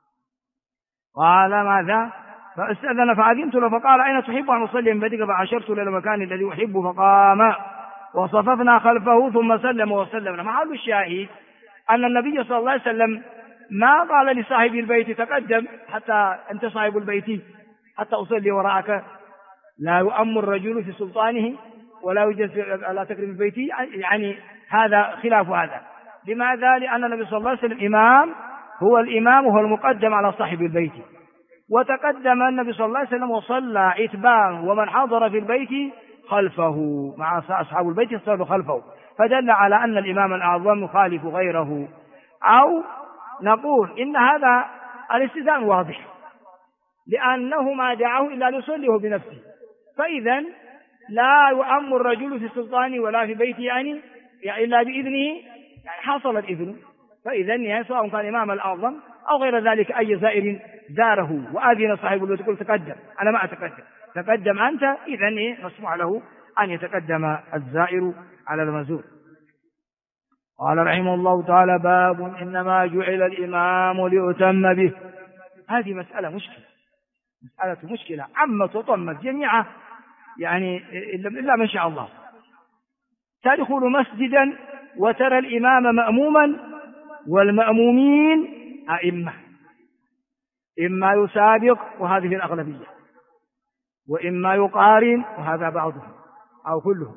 قال ماذا؟ فاستأذن فأذنت له فقال أين تحب أن أصلي من بيتك؟ فأشرت إلى المكان الذي أحب فقام وصففنا خلفه ثم سلم وسلمنا. محل الشاهد أن النبي صلى الله عليه وسلم ما قال لصاحب البيت تقدم حتى أنت صاحب البيت حتى أصلي وراءك، لا يؤم الرجل في سلطانه ولا يجلس على تكريم البيت، يعني هذا خلاف هذا. لماذا؟ لأن النبي صلى الله عليه وسلم إمام، هو الإمام وهو المقدم على صاحب البيت، وتقدم النبي صلى الله عليه وسلم وصلى عتبان ومن حضر في البيت خلفه مع أصحاب البيت يصلوا خلفه، فدل على أن الإمام الأعظم يخالف غيره. أو نقول إن هذا الاستئذان واضح، لأنه ما دعاه إلا ليصليه بنفسه، فإذا لا يؤم الرجل في سلطانه ولا في بيته يعني إلا بإذنه، يعني حصل الإذن، فإذا سواء كان إمام الأعظم أو غير ذلك أي زائر زاره وآذن صاحب البيت يقول تقدم، أنا ما أتقدم، تقدم أنت، إذن مسموح له أن يتقدم الزائر على المزور. قال رحمه الله تعالى باب إنما جعل الإمام ليؤتم به. هذه مسألة مشكلة عمت وطمت جميعا، يعني إلا من شاء الله. تدخل مسجدا وترى الإمام مأموما والمأمومين أئمة، إما يسابق وهذه الأغلبية، وإما يقارن وهذا بعضهم أو كلهم،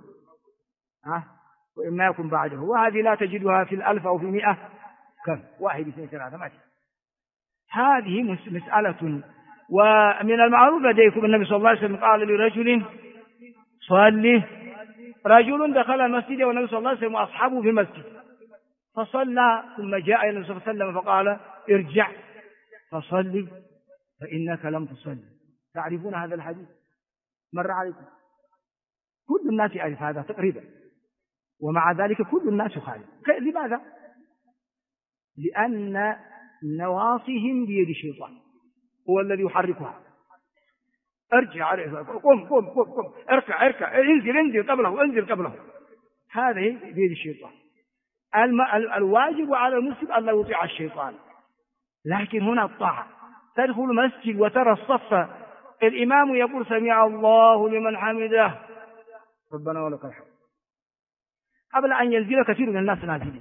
وإما يكون بعده، وهذه لا تجدها في 1000 أو في 100، كم 1 2 3 ما. هذه مسألة. ومن المعروف لديكم النبي صلى الله عليه وسلم قال لرجل صلي، رجل دخل المسجد والنبي صلى الله عليه وسلم وأصحابه في المسجد فصلى، ثم جاء إلى النبي صلى الله عليه وسلم فقال ارجع فصلي فإنك لم تصلي. تعرفون هذا الحديث؟ مر عليكم؟ كل الناس يعرف هذا تقريبا، ومع ذلك كل الناس يخالف. لماذا؟ لأن نواصيهم بيد الشيطان، هو الذي يحركها. ارجع، قم قم قم قم، اركع اركع، انزل قبله، انزل قبله. هذا بيد الشيطان. الواجب على المسلم أن لا يطيع الشيطان، لكن هنا الطاعة. تدخل مسجد وترى الصف، الإمام يقول سمع الله لمن حمده ربنا ولك الحمد، قبل أن ينزل كثير من الناس نازلين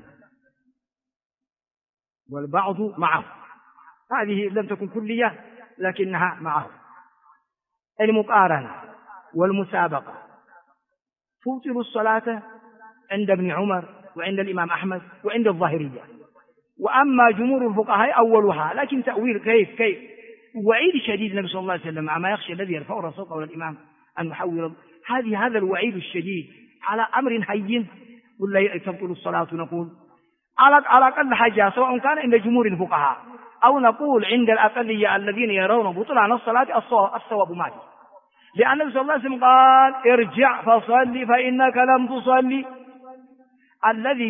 والبعض معه. هذه لم تكن كلية لكنها معه. المقارنة والمسابقة تبطل الصلاة عند ابن عمر وعند الإمام أحمد وعند الظاهرية. وأما جمهور الفقهاء أولها، لكن تأويل كيف وعيد شديد النبي صلى الله عليه وسلم عما يخشى الذي يرفع رأسه قول الإمام أن يحول هذا الوعيد الشديد على أمر هين ولا تبطل الصلاة. نقول على أقل حاجة سواء كان عند جمهور الفقهاء أو نقول عند الأقلية الذين يرون بطلان الصلاة الصواب مالي، لأن النبي صلى الله عليه وسلم قال ارجع فصلي فإنك لم تصلي. الذي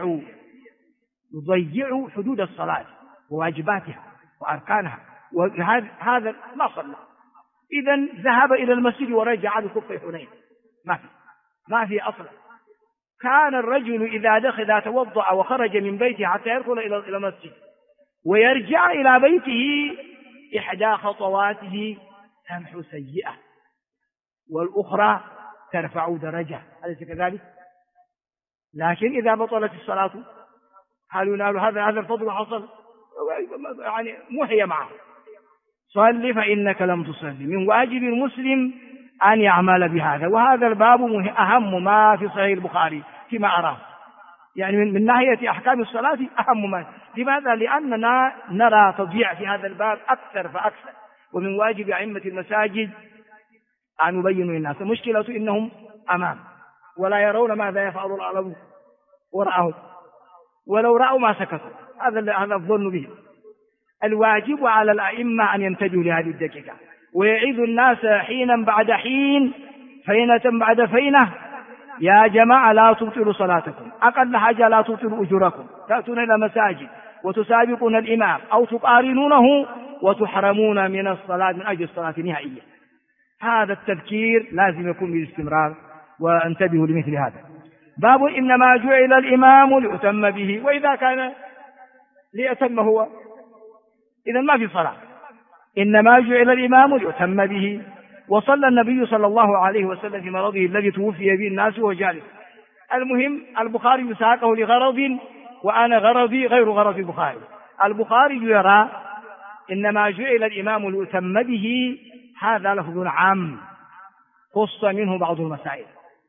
يضيع حدود الصلاة وواجباتها وأركانها وهذا ما صلى. إذن ذهب إلى المسجد ورجع بكف حنين، ما في أصلا. كان الرجل إذا توضأ وخرج من بيته حتى يدخل إلى المسجد ويرجع إلى بيته 1 خطواته تمحو سيئة والأخرى ترفع درجة، أليس كذلك؟ لكن إذا بطلت الصلاة هل ينال هذا الفضل حصل؟ يعني محي معه. صل فإنك لم تصلي. من واجب المسلم أن يعمل بهذا، وهذا الباب أهم ما في صحيح البخاري فيما أراه، يعني من ناحية أحكام الصلاة أهم ما. لماذا؟ لأننا نرى تضييع في هذا الباب أكثر فأكثر. ومن واجب أئمة المساجد أن يبينوا للناس. المشكلة إنهم أمام ولا يرون ماذا يفعل العالم وراءهم، ولو رأوا ما سكتوا. هذا الظن به. الواجب على الأئمة أن ينتبهوا لهذه الدقيقة ويعيذوا الناس حينا بعد حين، فينة بعد فينة. يا جماعة لا تبطلوا صلاتكم، أقل حاجة لا تبطلوا أجوركم. تأتون إلى مساجد وتسابقون الإمام أو تقارنونه وتحرمون من الصلاة من أجل الصلاة نهائيا. هذا التذكير لازم يكون بالاستمرار، وانتبهوا لمثل هذا. باب إنما جعل الإمام ليؤتم به، وإذا كان ليأتم هو إذا ما في صلاة. إنما جعل الإمام ليؤتم به. وصلى النبي صلى الله عليه وسلم في مرضه الذي توفي به الناس وهو جالس. المهم البخاري يساقه لغرض، وأنا غرضي غير غرض البخاري. البخاري يرى إنما جعل الإمام ليؤتم به، هذا لفظ عام خص منه بعض المسائل،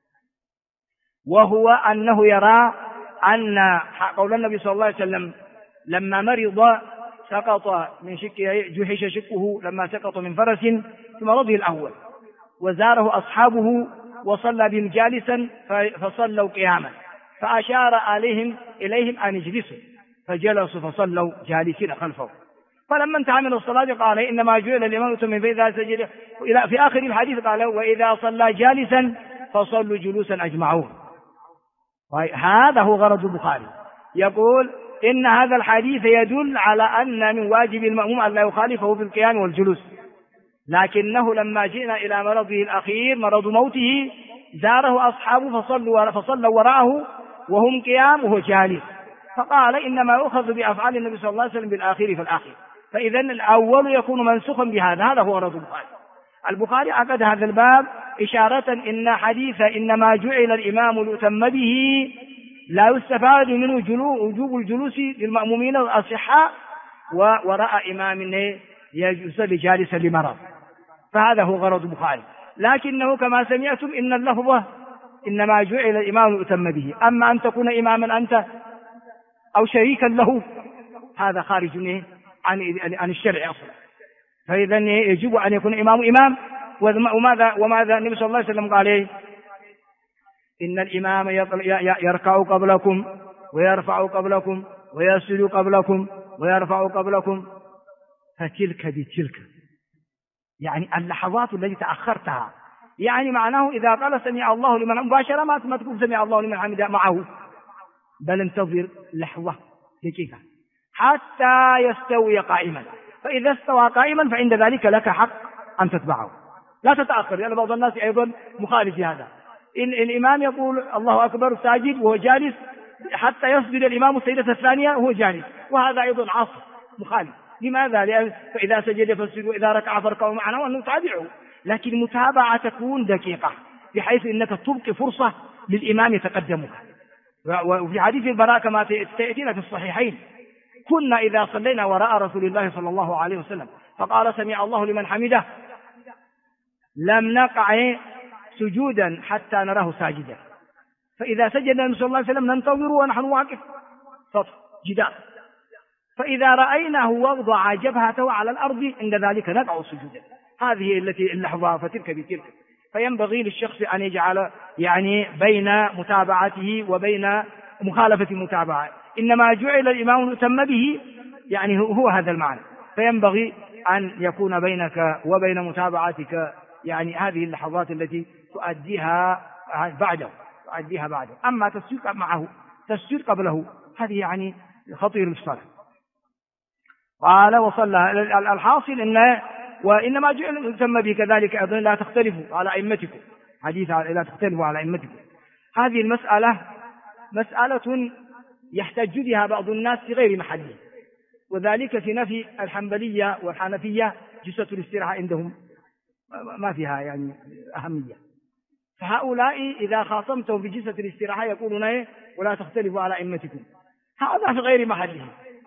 وهو أنه يرى أن قول النبي صلى الله عليه وسلم لما مرض سقط من شكه، جحش شكه لما سقط من فرس في مرضه الأول، وزاره أصحابه وصلى بهم جالسا فصلوا قياما، فأشار إليهم أن يجلسوا فجلسوا فصلوا جالسين خلفه. فلما انتهى من الصلاة قال إنما جعل الإمام من فإذا سجد. في آخر الحديث قال وإذا صلى جالسا فصلوا جلوسا أجمعون. هذا هو غرض البخاري. يقول إن هذا الحديث يدل على أن من واجب المأموم أن لا يخالفه في القيام والجلوس، لكنه لما جئنا إلى مرضه الأخير مرض موته زاره أصحابه فصلوا وراءه وهم قيام وهو جالس، فقال إنما يؤخذ بأفعال النبي صلى الله عليه وسلم بالآخر فالآخر. فإذا الأول يكون منسوخا بهذا. هذا هو غرض البخاري. البخاري عقد هذا الباب إشارة إن حديث إنما جعل الإمام ليؤتم به لا يستفاد منه وجوب الجلوس للمأمومين الأصحاء وراء إمام يصلي جالسا لمرض. فهذا هو غرض البخاري. لكنه كما سمعتم إن اللفظة إنما جعل الإمام ليؤتم به. أما أن تكون إماما أنت أو شريكا له هذا خارج عن الشرع أصلا. فإذا يجب أن يكون إمام. وماذا النبي صلى الله عليه وسلم قال إن الإمام يركع قبلكم ويرفع قبلكم ويسجد قبلكم ويرفع قبلكم. فتلك بتلك، يعني اللحظات التي تأخرتها، يعني معناه إذا قال سمع الله لمن مباشرة ما تقول سمع الله لمن حمده معه، بل انتظر لحظة دقيقة حتى يستوي قائما، فإذا استوى قائما فعند ذلك لك حق أن تتبعه، لا تتأخر، لأن بعض الناس أيضا مخالف في هذا. الإمام يقول الله أكبر ساجد وهو جالس حتى يسجد الإمام السجدة الثانية وهو جالس، وهذا أيضا عصر مخالف. لماذا؟ لأن فإذا سجد فاسجد وإذا ركع فاركعوا معنا وأن نتابعه، لكن المتابعة تكون دقيقة بحيث أنك تبقي فرصة للإمام يتقدمك. وفي حديث البراء كما تأتينا في الصحيحين: كنا إذا صلينا وراء رسول الله صلى الله عليه وسلم فقال سمع الله لمن حمده لم نقع سجودا حتى نراه ساجدا، فإذا سجد النبي صلى الله عليه وسلم ننتظر ونحن واقف سطح جدار، فإذا رأيناه وضع جبهته على الأرض عند ذلك نقع سجودا. هذه التي اللحظة فتلك بتلك. فينبغي للشخص أن يجعل يعني بين متابعته وبين مخالفة المتابعة، إنما جعل الإمام يؤتم به، يعني هو هذا المعنى. فينبغي أن يكون بينك وبين متابعتك يعني هذه اللحظات التي تؤديها بعده. أما تسجيل معه تسجيل قبله هذه يعني خطير الصلاة. قال وصلى. الحاصل وإنما جعل يسمى به كذلك أيضا لا تختلفوا على أئمتكم، حديث لا تختلفوا على أئمتكم. هذه المسألة مسألة يحتج بها بعض الناس في غير محله، وذلك في نفي الحنبلية والحنفية جلسة الاستراحة عندهم ما فيها يعني أهمية. فهؤلاء إذا خاصمتهم بجلسة الاستراحة يقولون ولا تختلفوا على أئمتكم، هذا في غير محله.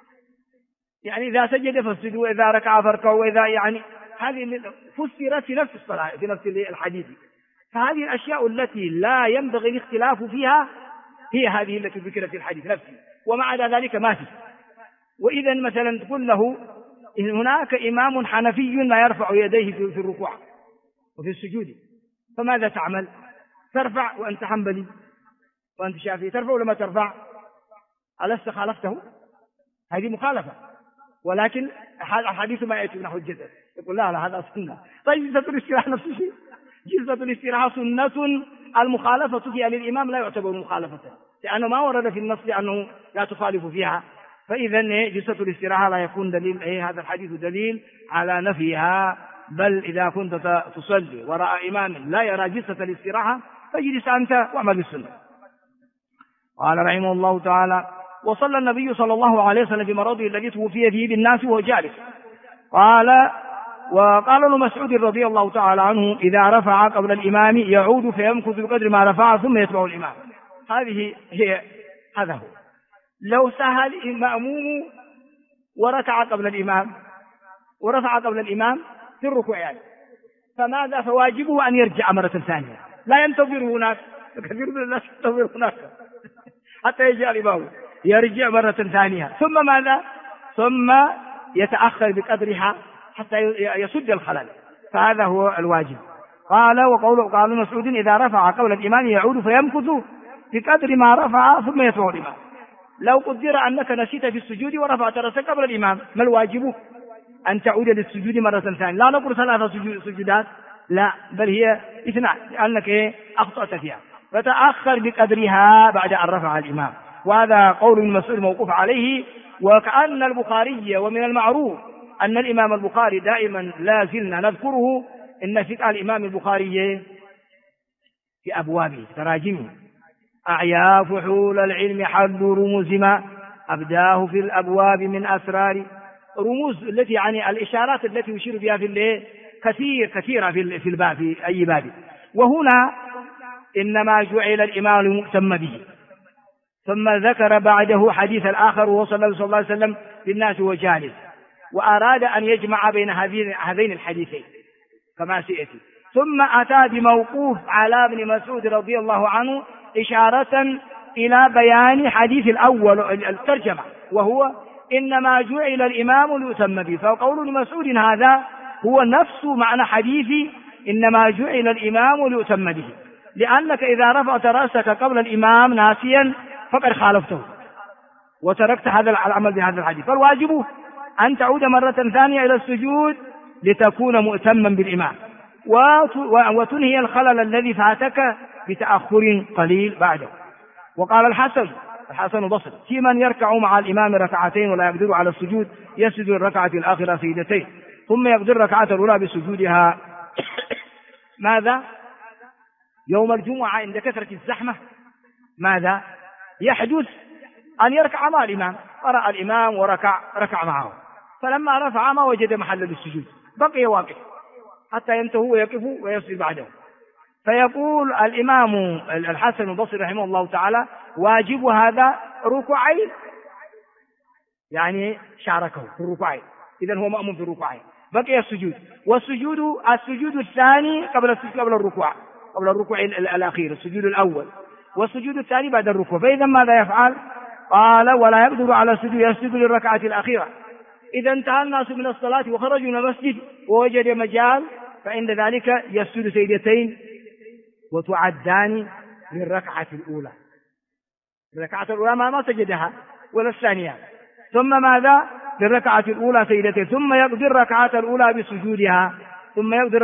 يعني إذا سجد فاسجدوا وإذا ركع فاركعوا وإذا يعني هذه فسرت في نفس الصلاة في نفس الحديث. فهذه الأشياء التي لا ينبغي الاختلاف فيها هي هذه التي ذكرت في الحديث نفسه، وما عدا ذلك ما فيه. وإذا مثلا تقول له هناك إمام حنفي لا يرفع يديه في الركوع وفي السجود، فماذا تعمل؟ ترفع وأنت حنبلي وأنت شافعي، ترفع ولا ما ترفع؟ ألست خالفته؟ هذه مخالفة. ولكن الحديث ما يأتي من حجته، يقول لا هذا سنة. طيب جلسة الاستراحة نفس الشيء، جلسة الاستراحة سنة، المخالفة فيها للإمام لا يعتبر مخالفة، لأنه ما ورد في النص أنه لا تخالف فيها. فإذا جلسة الاستراحة لا يكون دليل هذا الحديث دليل على نفيها، بل إذا كنت تصلي وراء إمام لا يرى جلسة الاستراحة فاجلس أنت واعمل بالسنة. قال رحمه الله تعالى: وصلى النبي صلى الله عليه وسلم بمرضه الذي توفي فيه بالناس وهو جالس. وقال ابن مسعود رضي الله تعالى عنه: إذا رفع قبل الإمام يعود فيمكث بقدر ما رفع ثم يتبع الإمام. هذا هو. لو سهل المأموم وركع قبل الإمام ورفع قبل الإمام في الركوع يعني، فماذا؟ فواجبه أن يرجع مرة ثانية، لا ينتظر هناك، كثير من الناس ينتظر هناك حتى يجي الإمام، يرجع مرة ثانية، ثم ماذا؟ ثم يتأخر بقدرها حتى يسد الخلل. فهذا هو الواجب. قال مسعود: إذا رفع قبل الإمام يعود فيمكث بقدر ما رفع ثم يتبع الإمام. لو قدر أنك نسيت في السجود ورفعت رأسك قبل الإمام، ما الواجب؟ أن تعود للسجود مرة ثانية. لا نقول 3 سجودات، لا، بل هي 2، لأنك أخطأت فيها، فتأخر بقدرها بعد أن رفع الإمام. وهذا قول ابن مسعود موقوف عليه. وكأن البخاري، ومن المعروف أن الإمام البخاري دائما لا زلنا نذكره، إن فقه الإمام البخاري في أبوابه تراجمه: أعيا فحول العلم حد رموز ما أبداه في الأبواب من أسرار. رموز التي يعني الإشارات التي يشير بها في كثيرة في الباب، في أي باب. وهنا إنما جعل الإمام المؤتم به. ثم ذكر بعده حديث الآخر وصلى الله عليه وسلم بالناس وجالس، وأراد أن يجمع بين هذين الحديثين كما سيأتي. ثم أتى بموقوف على ابن مسعود رضي الله عنه إشارة إلى بيان حديث الأول الترجمة، وهو إنما جعل الإمام ليؤتم به. فقول ابن مسعود هذا هو نفس معنى حديث إنما جعل الإمام ليؤتم به، لأنك إذا رفعت رأسك قبل الإمام ناسيا فقد خالفته وتركت هذا العمل بهذا الحديث. فالواجب أن تعود مرة ثانية إلى السجود لتكون مؤتما بالإمام، وتنهي الخلل الذي فاتك بتأخر قليل بعده. وقال الحسن: الحسن البصري في من يركع مع الإمام ركعتين ولا يقدر على السجود يسجد الركعة الآخرة سجدتين ثم يقدر الركعة الأولى بسجودها. ماذا؟ يوم الجمعة عند كثرة الزحمة ماذا يحدث؟ أن يركع مع الإمام، قرأ الإمام ركع معه، فلما رفع ما وجد محل للسجود بقي واقف حتى ينتهوا ويقفوا ويسجد بعده. فيقول الإمام الحسن البصري رحمه الله تعالى واجب هذا ركوعين، يعني شاركه في الركوعين، إذن هو مأمون في الركوعين، بقي السجود. السجود الثاني قبل الركوع الأخير، السجود الأول، والسجود الثاني بعد الركوع. فإذا ماذا يفعل؟ قال ولا يقدر على السجود يسجد للركعة الأخيرة. إذا انتهى الناس من الصلاة وخرجوا من المسجد ووجد مجال فعند ذلك يسجد سجدتين وتعدان للركعة الأولى. الركعة الأولى ما سجدها ولا الثانية، ثم ماذا؟ للركعة الأولى سجدتين ثم يقدر الركعة الأولى بسجودها، ثم يقدر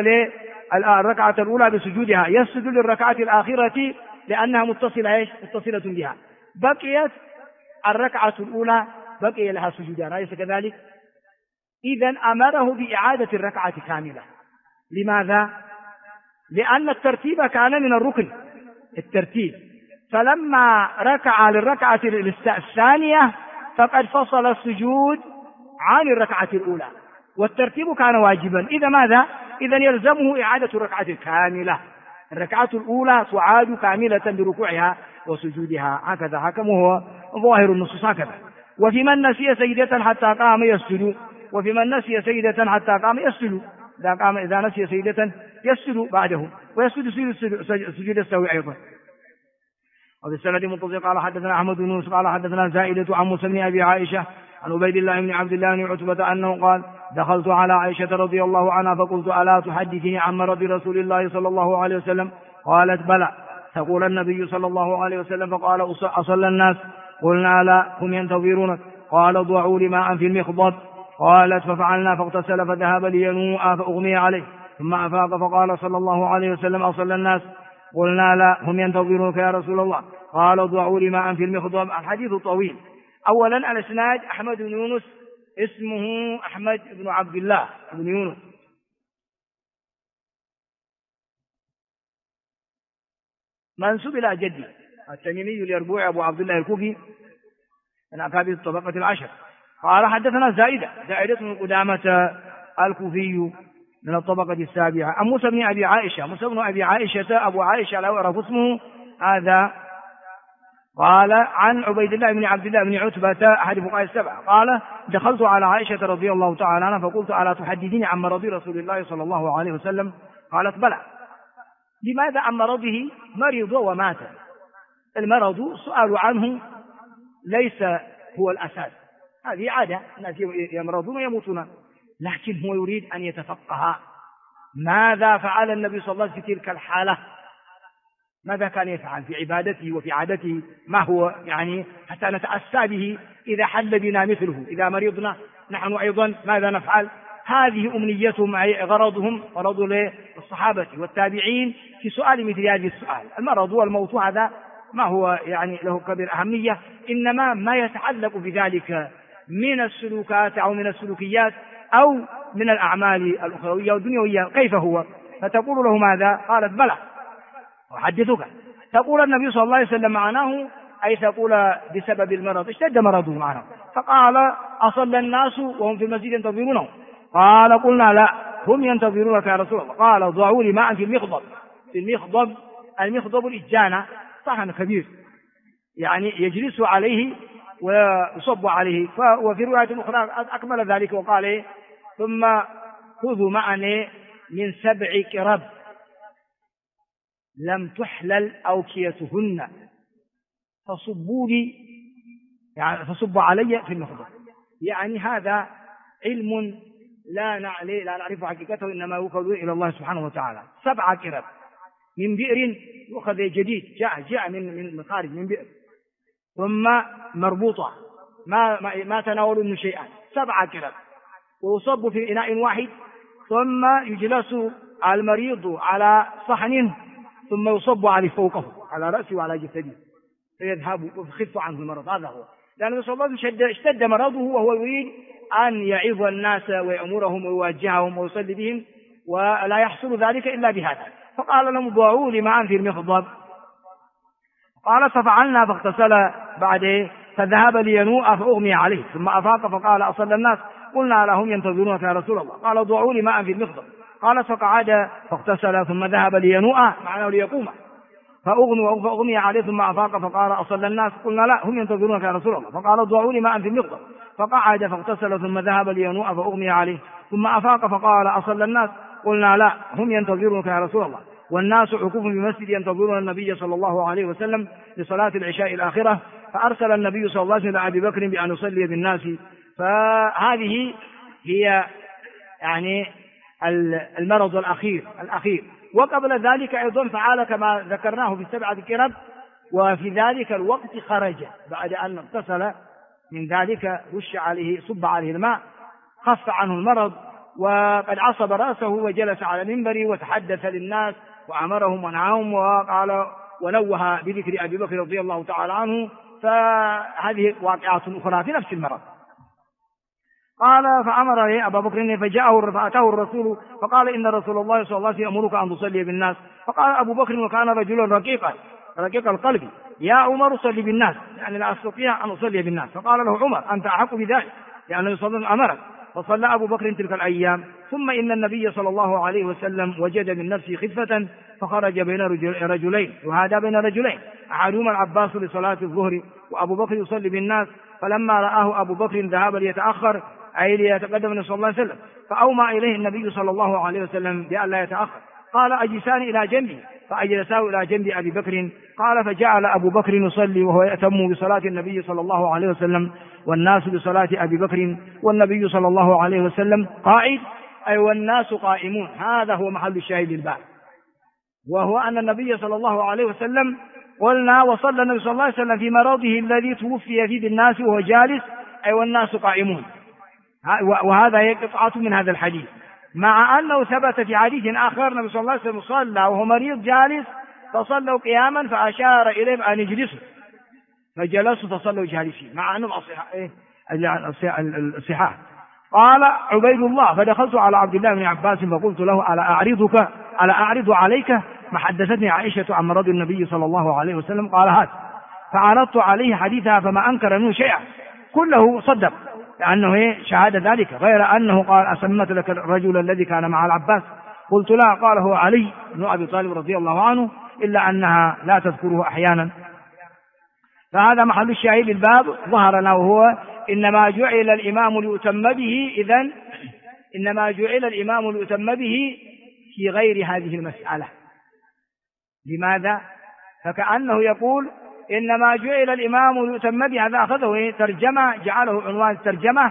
الركعة الأولى بسجودها، يسجد للركعة الآخرة لأنها متصلة بها. بقيت الركعة الأولى بقي لها سجودان، أليس كذلك؟ إذن أمره بإعادة الركعة كاملة. لماذا؟ لأن الترتيب كان من الركن، الترتيب، فلما ركع للركعة الثانية فقد فصل السجود عن الركعة الأولى، والترتيب كان واجبا. إذا ماذا؟ إذن يلزمه إعادة الركعة الكاملة. الركعة الأولى تعاد كاملة بركوعها وسجودها، هكذا حكم وهو ظاهر النصوص هكذا. وفي من نسي سجدة حتى قام يسجد، وفي من نسي سجدة حتى قام يسجد، إذا نسي سجدة يسجد بعده ويسجد سجود السهو أيضا. وفي السند متصل قال حدثنا أحمد بن يونس قال حدثنا زائدة عن موسى بن أبي عائشة عن عبيد الله بن عبد الله بن عتبة أنه قال دخلت على عائشة رضي الله عنها فقلت ألا تحدثني عن مرض رسول الله صلى الله عليه وسلم؟ قالت بلى. تقول النبي صلى الله عليه وسلم فقال أصلى الناس؟ قلنا لا هم ينتظرونك. قال ضعوا لي ماء في المخضب. قالت ففعلنا فاغتسل فذهب لينوء فأغمي عليه ثم أفاق فقال صلى الله عليه وسلم أصلى الناس؟ قلنا لا هم ينتظرونك يا رسول الله. قال ضعوا لي ماء في المخضب. الحديث طويل. أولا الإسناد أحمد بن يونس اسمه أحمد بن عبد الله بن يونس، منسوب إلى جدي التميمي اليربوعي أبو عبد الله الكوفي من أكابر الطبقة العشر. قال حدثنا زائدة بن قدامة الكوفي من الطبقة السابعة عن موسى بن أبي عائشة أبو عائشة لا يعرف اسمه هذا. قال عن عبيد الله بن عبد الله بن عتبة أحد فقهاء السبعة قال دخلت على عائشة رضي الله تعالى عنها فقلت ألا تحدثيني عن مرض رسول الله صلى الله عليه وسلم؟ قالت بلى. لماذا؟ عن مرضه، مرض ومات. المرض سؤال عنه ليس هو الأساس، هذه عادة، الناس يمرضون ويموتون، لكن هو يريد أن يتفقه ماذا فعل النبي صلى الله عليه وسلم في تلك الحالة، ماذا كان يفعل في عبادته وفي عادته، ما هو يعني حتى نتأسى به إذا حل بنا مثله، إذا مرضنا نحن أيضا ماذا نفعل. هذه أمنيتهم، غرضهم غرض للصحابة والتابعين في سؤال مثل هذه السؤال. المرض والموت هذا ما هو يعني له كبير أهمية، إنما ما يتعلق بذلك من السلوكات أو من السلوكيات أو من الأعمال الأخروية والدنيوية كيف هو. فتقول له ماذا؟ قالت بلى أحدثك. تقول النبي صلى الله عليه وسلم معناه أي تقول بسبب المرض اشتد مرضه معناه. فقال أصلى الناس وهم في المسجد ينتظرونه؟ قال قلنا لا هم ينتظرونك يا رسول الله. قال ضعوا لي ماء في المخضب. المخضب الإجانة صحن كبير يعني يجلس عليه ويصب عليه. وفي رواية أخرى أكمل ذلك وقال ثم خذوا معنا من 7 كرب لم تحلل أوكيتهن فصبوا لي يعني فصبوا علي في المخضب. يعني هذا علم لا نعرف حقيقته، إنما يوكل إلى الله سبحانه وتعالى. 7 كرب من بئر يؤخذ جديد جاء من خارج من بئر، ثم مربوطة ما تناولوا منه شيئا. 7 كرب ويصب في إناء واحد، ثم يجلس المريض على صحن ثم يصب عليه فوقه على رأسه وعلى جسده. فيذهب ويخف عنه المرض. هذا هو، لأن النبي صلى الله عليه وسلم اشتد مرضه وهو يريد أن يعظ الناس ويأمرهم ويوجههم ويصلي بهم، ولا يحصل ذلك إلا بهذا. فقال لهم ضعوا لي معا في المخضب. قال ففعلنا فاغتسل بعد فذهب لينوء فأغمي عليه ثم أفاق فقال أصلى الناس؟ قلنا لهم ينتظرونك يا رسول الله. قال ضعوا لي معا في المخضب. قال فقعد فاغتسل ثم ذهب لينوء معناه ليقوم فأغمي عليه ثم أفاق فقال أصلى الناس؟ قلنا لا هم ينتظرونك يا رسول الله. فقال ضعوا لي معا في المخضب. فقعد فاغتسل ثم ذهب لينوء فأغمي عليه ثم أفاق فقال أصلى الناس؟ قلنا لا هم ينتظرونك يا رسول الله. والناس عكوف بمسجد ينتظرون النبي صلى الله عليه وسلم لصلاة العشاء الآخرة. فأرسل النبي صلى الله عليه وسلم إلى أبي بكر بأن يصلي بالناس. فهذه هي يعني المرض الأخير. وقبل ذلك أيضا فعل كما ذكرناه في السبعة الكرب، وفي ذلك الوقت خرج بعد أن اغتسل من ذلك رش عليه صب عليه الماء خف عنه المرض، وقد عصب رأسه وجلس على المنبر وتحدث للناس وأمرهم ونهاهم وقال ونوه بذكر أبي بكر رضي الله تعالى عنه. فهذه واقعات أخرى في نفس المرض. قال فأمر لي أبا بكر فأتاه الرسول فقال إن رسول الله صلى الله عليه وسلم يأمرك أن تصلي بالناس. فقال أبو بكر وكان رجلا رقيق القلب يا عمر صلي بالناس، يعني لا أستطيع أن أصلي بالناس. فقال له عمر أنت أحق بذلك لأنه صلى الله عليه وسلم أمرك. فصلى أبو بكر تلك الأيام. ثم إن النبي صلى الله عليه وسلم وجد من نفسه خفة فخرج بين رجلين، وهذا بين رجلين أحدهما العباس لصلاة الظهر وأبو بكر يصلي بالناس. فلما رآه أبو بكر ذهب ليتأخر أي ليتقدم النبي صلى الله عليه وسلم، فأومى إليه النبي صلى الله عليه وسلم بأن لا يتأخر. قال أجلساني إلى جنبي، فأجلساه إلى جنب أبي بكر. قال فجعل أبو بكر يصلي وهو يأتم بصلاة النبي صلى الله عليه وسلم والناس بصلاة أبي بكر والنبي صلى الله عليه وسلم قائد، أي والناس قائمون. هذا هو محل الشاهد الباب، وهو أن النبي صلى الله عليه وسلم قلنا وصلى النبي صلى الله عليه وسلم في مرضه الذي توفي فيه بالناس وهو جالس، أي والناس قائمون. وهذا هي قطعة من هذا الحديث، مع أنه ثبت في حديث آخر النبي صلى الله عليه وسلم صلى وهو مريض جالس فصلوا قياما فأشار إليهم أن يجلسوا فجلسوا فصلوا جالسين، مع أنهم الصحاح. قال عبيد الله فدخلت على عبد الله بن عباس فقلت له ألا أعرض عليك ما حدثتني عائشة عن مرض النبي صلى الله عليه وسلم؟ قال هات. فعرضت عليه حديثها فما أنكر منه شيئا، كله صدق لأنه شهد ذلك، غير أنه قال أسمت لك الرجل الذي كان مع العباس؟ قلت لا. قال هو علي بن أبي طالب رضي الله عنه، إلا أنها لا تذكره أحيانا. فهذا محل الشاهد الباب ظهر لنا، وهو إنما جعل الإمام ليؤتم به. إذن إنما جعل الإمام ليؤتم به في غير هذه المسألة. لماذا؟ فكأنه يقول إنما جعل الإمام ليؤتم به، هذا أخذه ترجمة، جعله عنوان الترجمة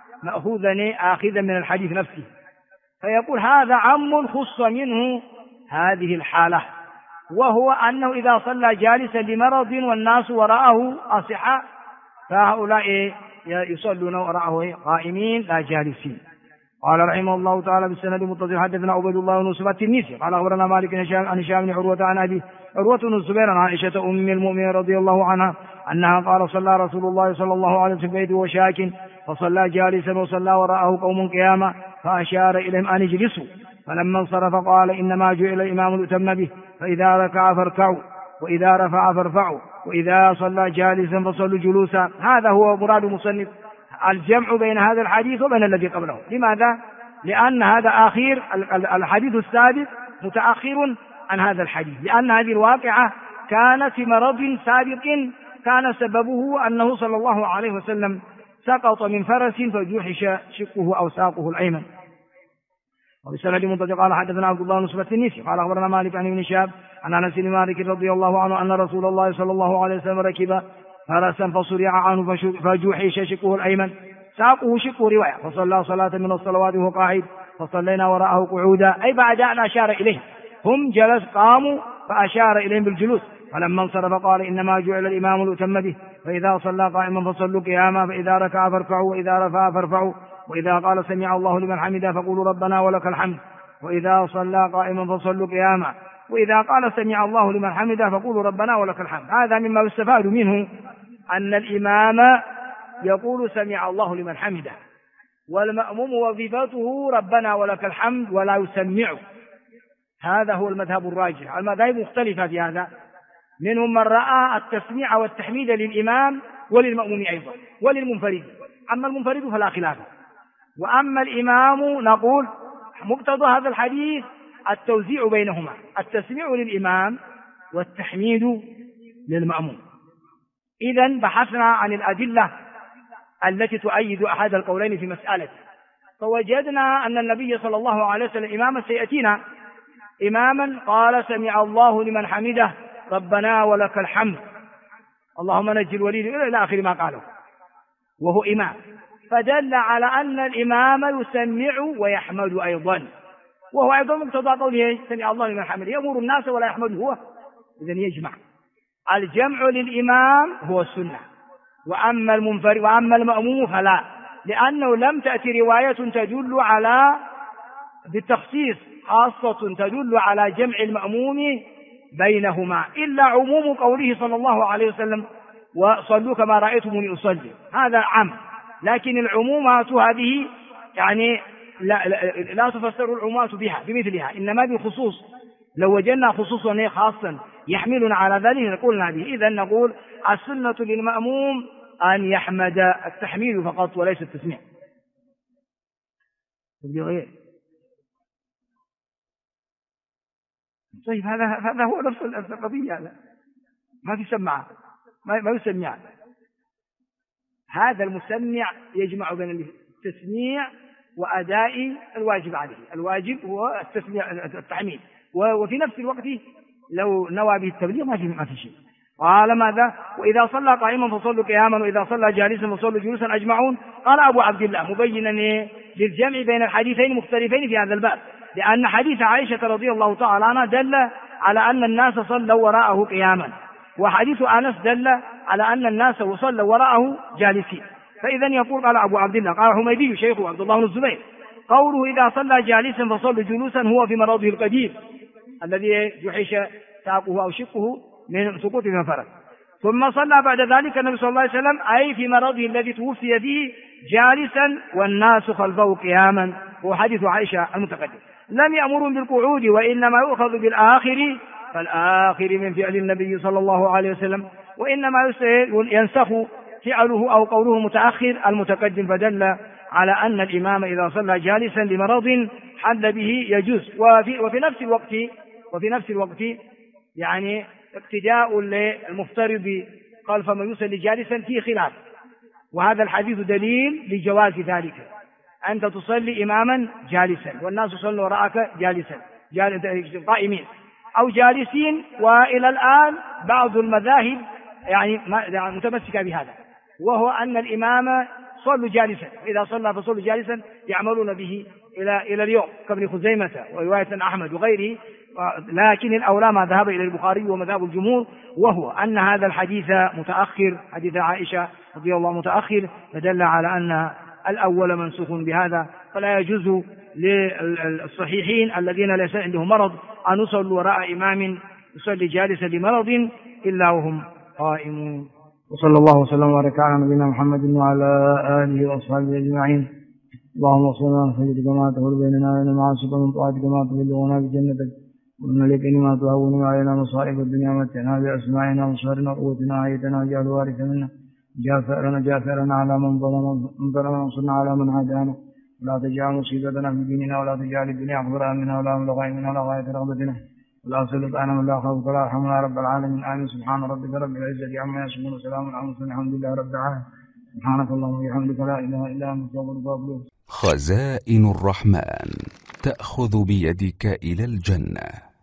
آخذا من الحديث نفسه، فيقول هذا عم خص منه هذه الحالة، وهو أنه إذا صلى جالسا لمرض والناس وراءه أصحاء فهؤلاء يصلون وراءه قائمين لا جالسين. قال رحمه الله تعالى بالسند المتصل حدثنا عبيد الله بن يوسف التنيسي قال أخبرنا مالك عن هشام بن عروة عن أبي عروة بن الزبير عن عائشة أم المؤمنين رضي الله عنها أنها قال صلى رسول الله صلى الله عليه وسلم في بيته وشاك فصلى جالسا وصلى وراءه قوم قياما فأشار إليهم أن اجلسوا، فلما انصرف قال إنما جعل الإمام ليؤتم به، فإذا ركع فاركعوا وإذا رفع فارفعوا وإذا صلى جالسا فصلوا جلوسا. هذا هو مراد المصنف، الجمع بين هذا الحديث وبين الذي قبله. لماذا؟ لأن هذا أخير الحديث السابق متأخر عن هذا الحديث، لأن هذه الواقعة كانت في مرض سابق كان سببه أنه صلى الله عليه وسلم سقط من فرس فجوحش شقه أو ساقه الأيمن. وبسند منطقة قال حدثنا عبد الله بن يوسف التنيسي قال أخبرنا مالك عن ابن شهاب عن أنس بن مالك رضي الله عنه أن رسول الله صلى الله عليه وسلم ركب فرسا فصرع عنه فجوحش شقه الأيمن ساقه شقه رواية، فصلى صلاة من الصلوات وهو قاعد فصلينا وراءه قعودا، أي بعد أن أشار إليه، هم قاموا فأشار إليهم بالجلوس، فلما انصرف قال إنما جعل الإمام ليؤتم به، فإذا صلى قائما فصلوا قياما، فإذا ركع فاركعوا وإذا رفع فارفعوا وإذا قال سمع الله لمن حمده فقولوا ربنا ولك الحمد، وإذا صلى قائما فصلوا قياما، وإذا قال سمع الله لمن حمده فقولوا ربنا ولك الحمد. هذا مما يستفاد منه أن الإمام يقول سمع الله لمن حمده، والمأموم وظيفته ربنا ولك الحمد ولا يسمع. هذا هو المذهب الراجح. المذاهب مختلفة في هذا، منهم من رأى التسميع والتحميد للإمام وللمأموم أيضا وللمنفرد، أما المنفرد فلا خلاف. وأما الإمام نقول مقتضى هذا الحديث التوزيع بينهما، التسميع للإمام والتحميد للمأموم. إذن بحثنا عن الأدلة التي تؤيد أحد القولين في مسألة، فوجدنا أن النبي صلى الله عليه وسلم إماما سيأتينا إماما قال سمع الله لمن حمده ربنا ولك الحمد اللهم نجي الوليد إلى آخر ما قاله، وهو إمام، فدل على أن الإمام يسمع ويحمد أيضا، وهو أيضا مقتضى قوله سمع الله لمن حمده، يأمر الناس ولا يحمده هو. إذن يجمع. الجمع للإمام هو السنة، وأما المنفرد وأما المأموم فلا، لأنه لم تأتي رواية تدل على بالتخصيص خاصة تدل على جمع المأموم بينهما، إلا عموم قوله صلى الله عليه وسلم وصلوا كما رأيتموني أصلي، هذا عام. لكن العمومات هذه يعني لا تفسر العمومات بها بمثلها، إنما بالخصوص. لو وجدنا خصوصا خاصا يحملنا على ذلك نقولنا به. إذن نقول السنة للمأموم أن يحمد، التحميد فقط وليس التسميع. طيب هذا هو نفس القضية، ما في سماعة، ما يسمع. هذا المسمع يجمع بين التسميع وأداء الواجب عليه. الواجب هو التسميع التحميد، وفي نفس الوقت لو نوى به التبليغ ما في شيء. قال ماذا؟ وإذا صلى قائما فصلوا قياما وإذا صلى جالسا فصلوا جلوسا أجمعون. قال أبو عبد الله مبينا للجمع بين الحديثين مختلفين في هذا الباب، لأن حديث عائشة رضي الله تعالى عنها دل على أن الناس صلوا وراءه قياما، وحديث أنس دل على أن الناس صلوا وراءه جالسين. فإذا يقول قال أبو عبد الله قال حميدي شيخه عبد الله بن الزبير قوله إذا صلى جالسا فصلوا جلوسا هو في مرضه القديم الذي جحش ساقه أو شقه من سقوط ما فرد. ثم صلى بعد ذلك النبي صلى الله عليه وسلم أي في مرضه الذي توفي فيه جالسا والناس خلفه قياما، هو حديث عائشة المتقدم. لم يأمرهم بالقعود وإنما يؤخذ بالآخر، فالآخر من فعل النبي صلى الله عليه وسلم، وإنما ينسخ فعله أو قوله متأخر المتقدم، فدل على أن الإمام إذا صلى جالسا لمرض حل به يجوز. وفي نفس الوقت يعني اقتداء للمفترض خلف من يصلي جالسا فيه خلاف، وهذا الحديث دليل لجواز ذلك. أنت تصلي إماما جالسا والناس يصلون وراءك جالسا قائمين أو جالسين، وإلى الآن بعض المذاهب يعني متمسكة بهذا، وهو أن الإمام صلوا جالسا، إذا صلى فصلوا جالسا يعملون به إلى اليوم كابن خزيمة ورواية أحمد وغيره. لكن الأولى ما ذهب إلى البخاري ومذهب الجمهور، وهو أن هذا الحديث متأخر، حديث عائشة رضي الله متأخر، فدل على أن الأول منسوخ بهذا، فلا يجوز للصحيحين الذين ليس عندهم مرض أن يصلوا وراء إمام يصلي جالسا لمرض إلا وهم قائمون. وصلى الله وسلم وبارك على نبينا محمد وعلى آله وأصحابه أجمعين. اللهم صل على سيدنا كما تقول بيننا وبين معاصيك ومن طاعتك كما تبلغنا بجنتك، ومن اليقين ما تهون علينا مصائب الدنيا متعنا بأسماعنا وأبصارنا وقوتنا وحياتنا واجعل الوارث منا، جافرنا على من ظلمنا وانصرنا على من عادانا، ولا تجعل مصيبتنا في ديننا، ولا تجعل الدنيا أكبر همنا ولا مبلغ علمنا ولا غاية رغبتنا، ولا تسلط علينا من لا خوف ولا رحمنا يا رب العالمين. آمين. سبحان ربك رب العزة عما يصفون وسلام على المرسلين الحمد لله رب العالمين. سبحانك اللهم وبحمدك لا إله إلا أنت أستغفرك وأتوب إليك. خزائن الرحمن تأخذ بيدك إلى الجنة.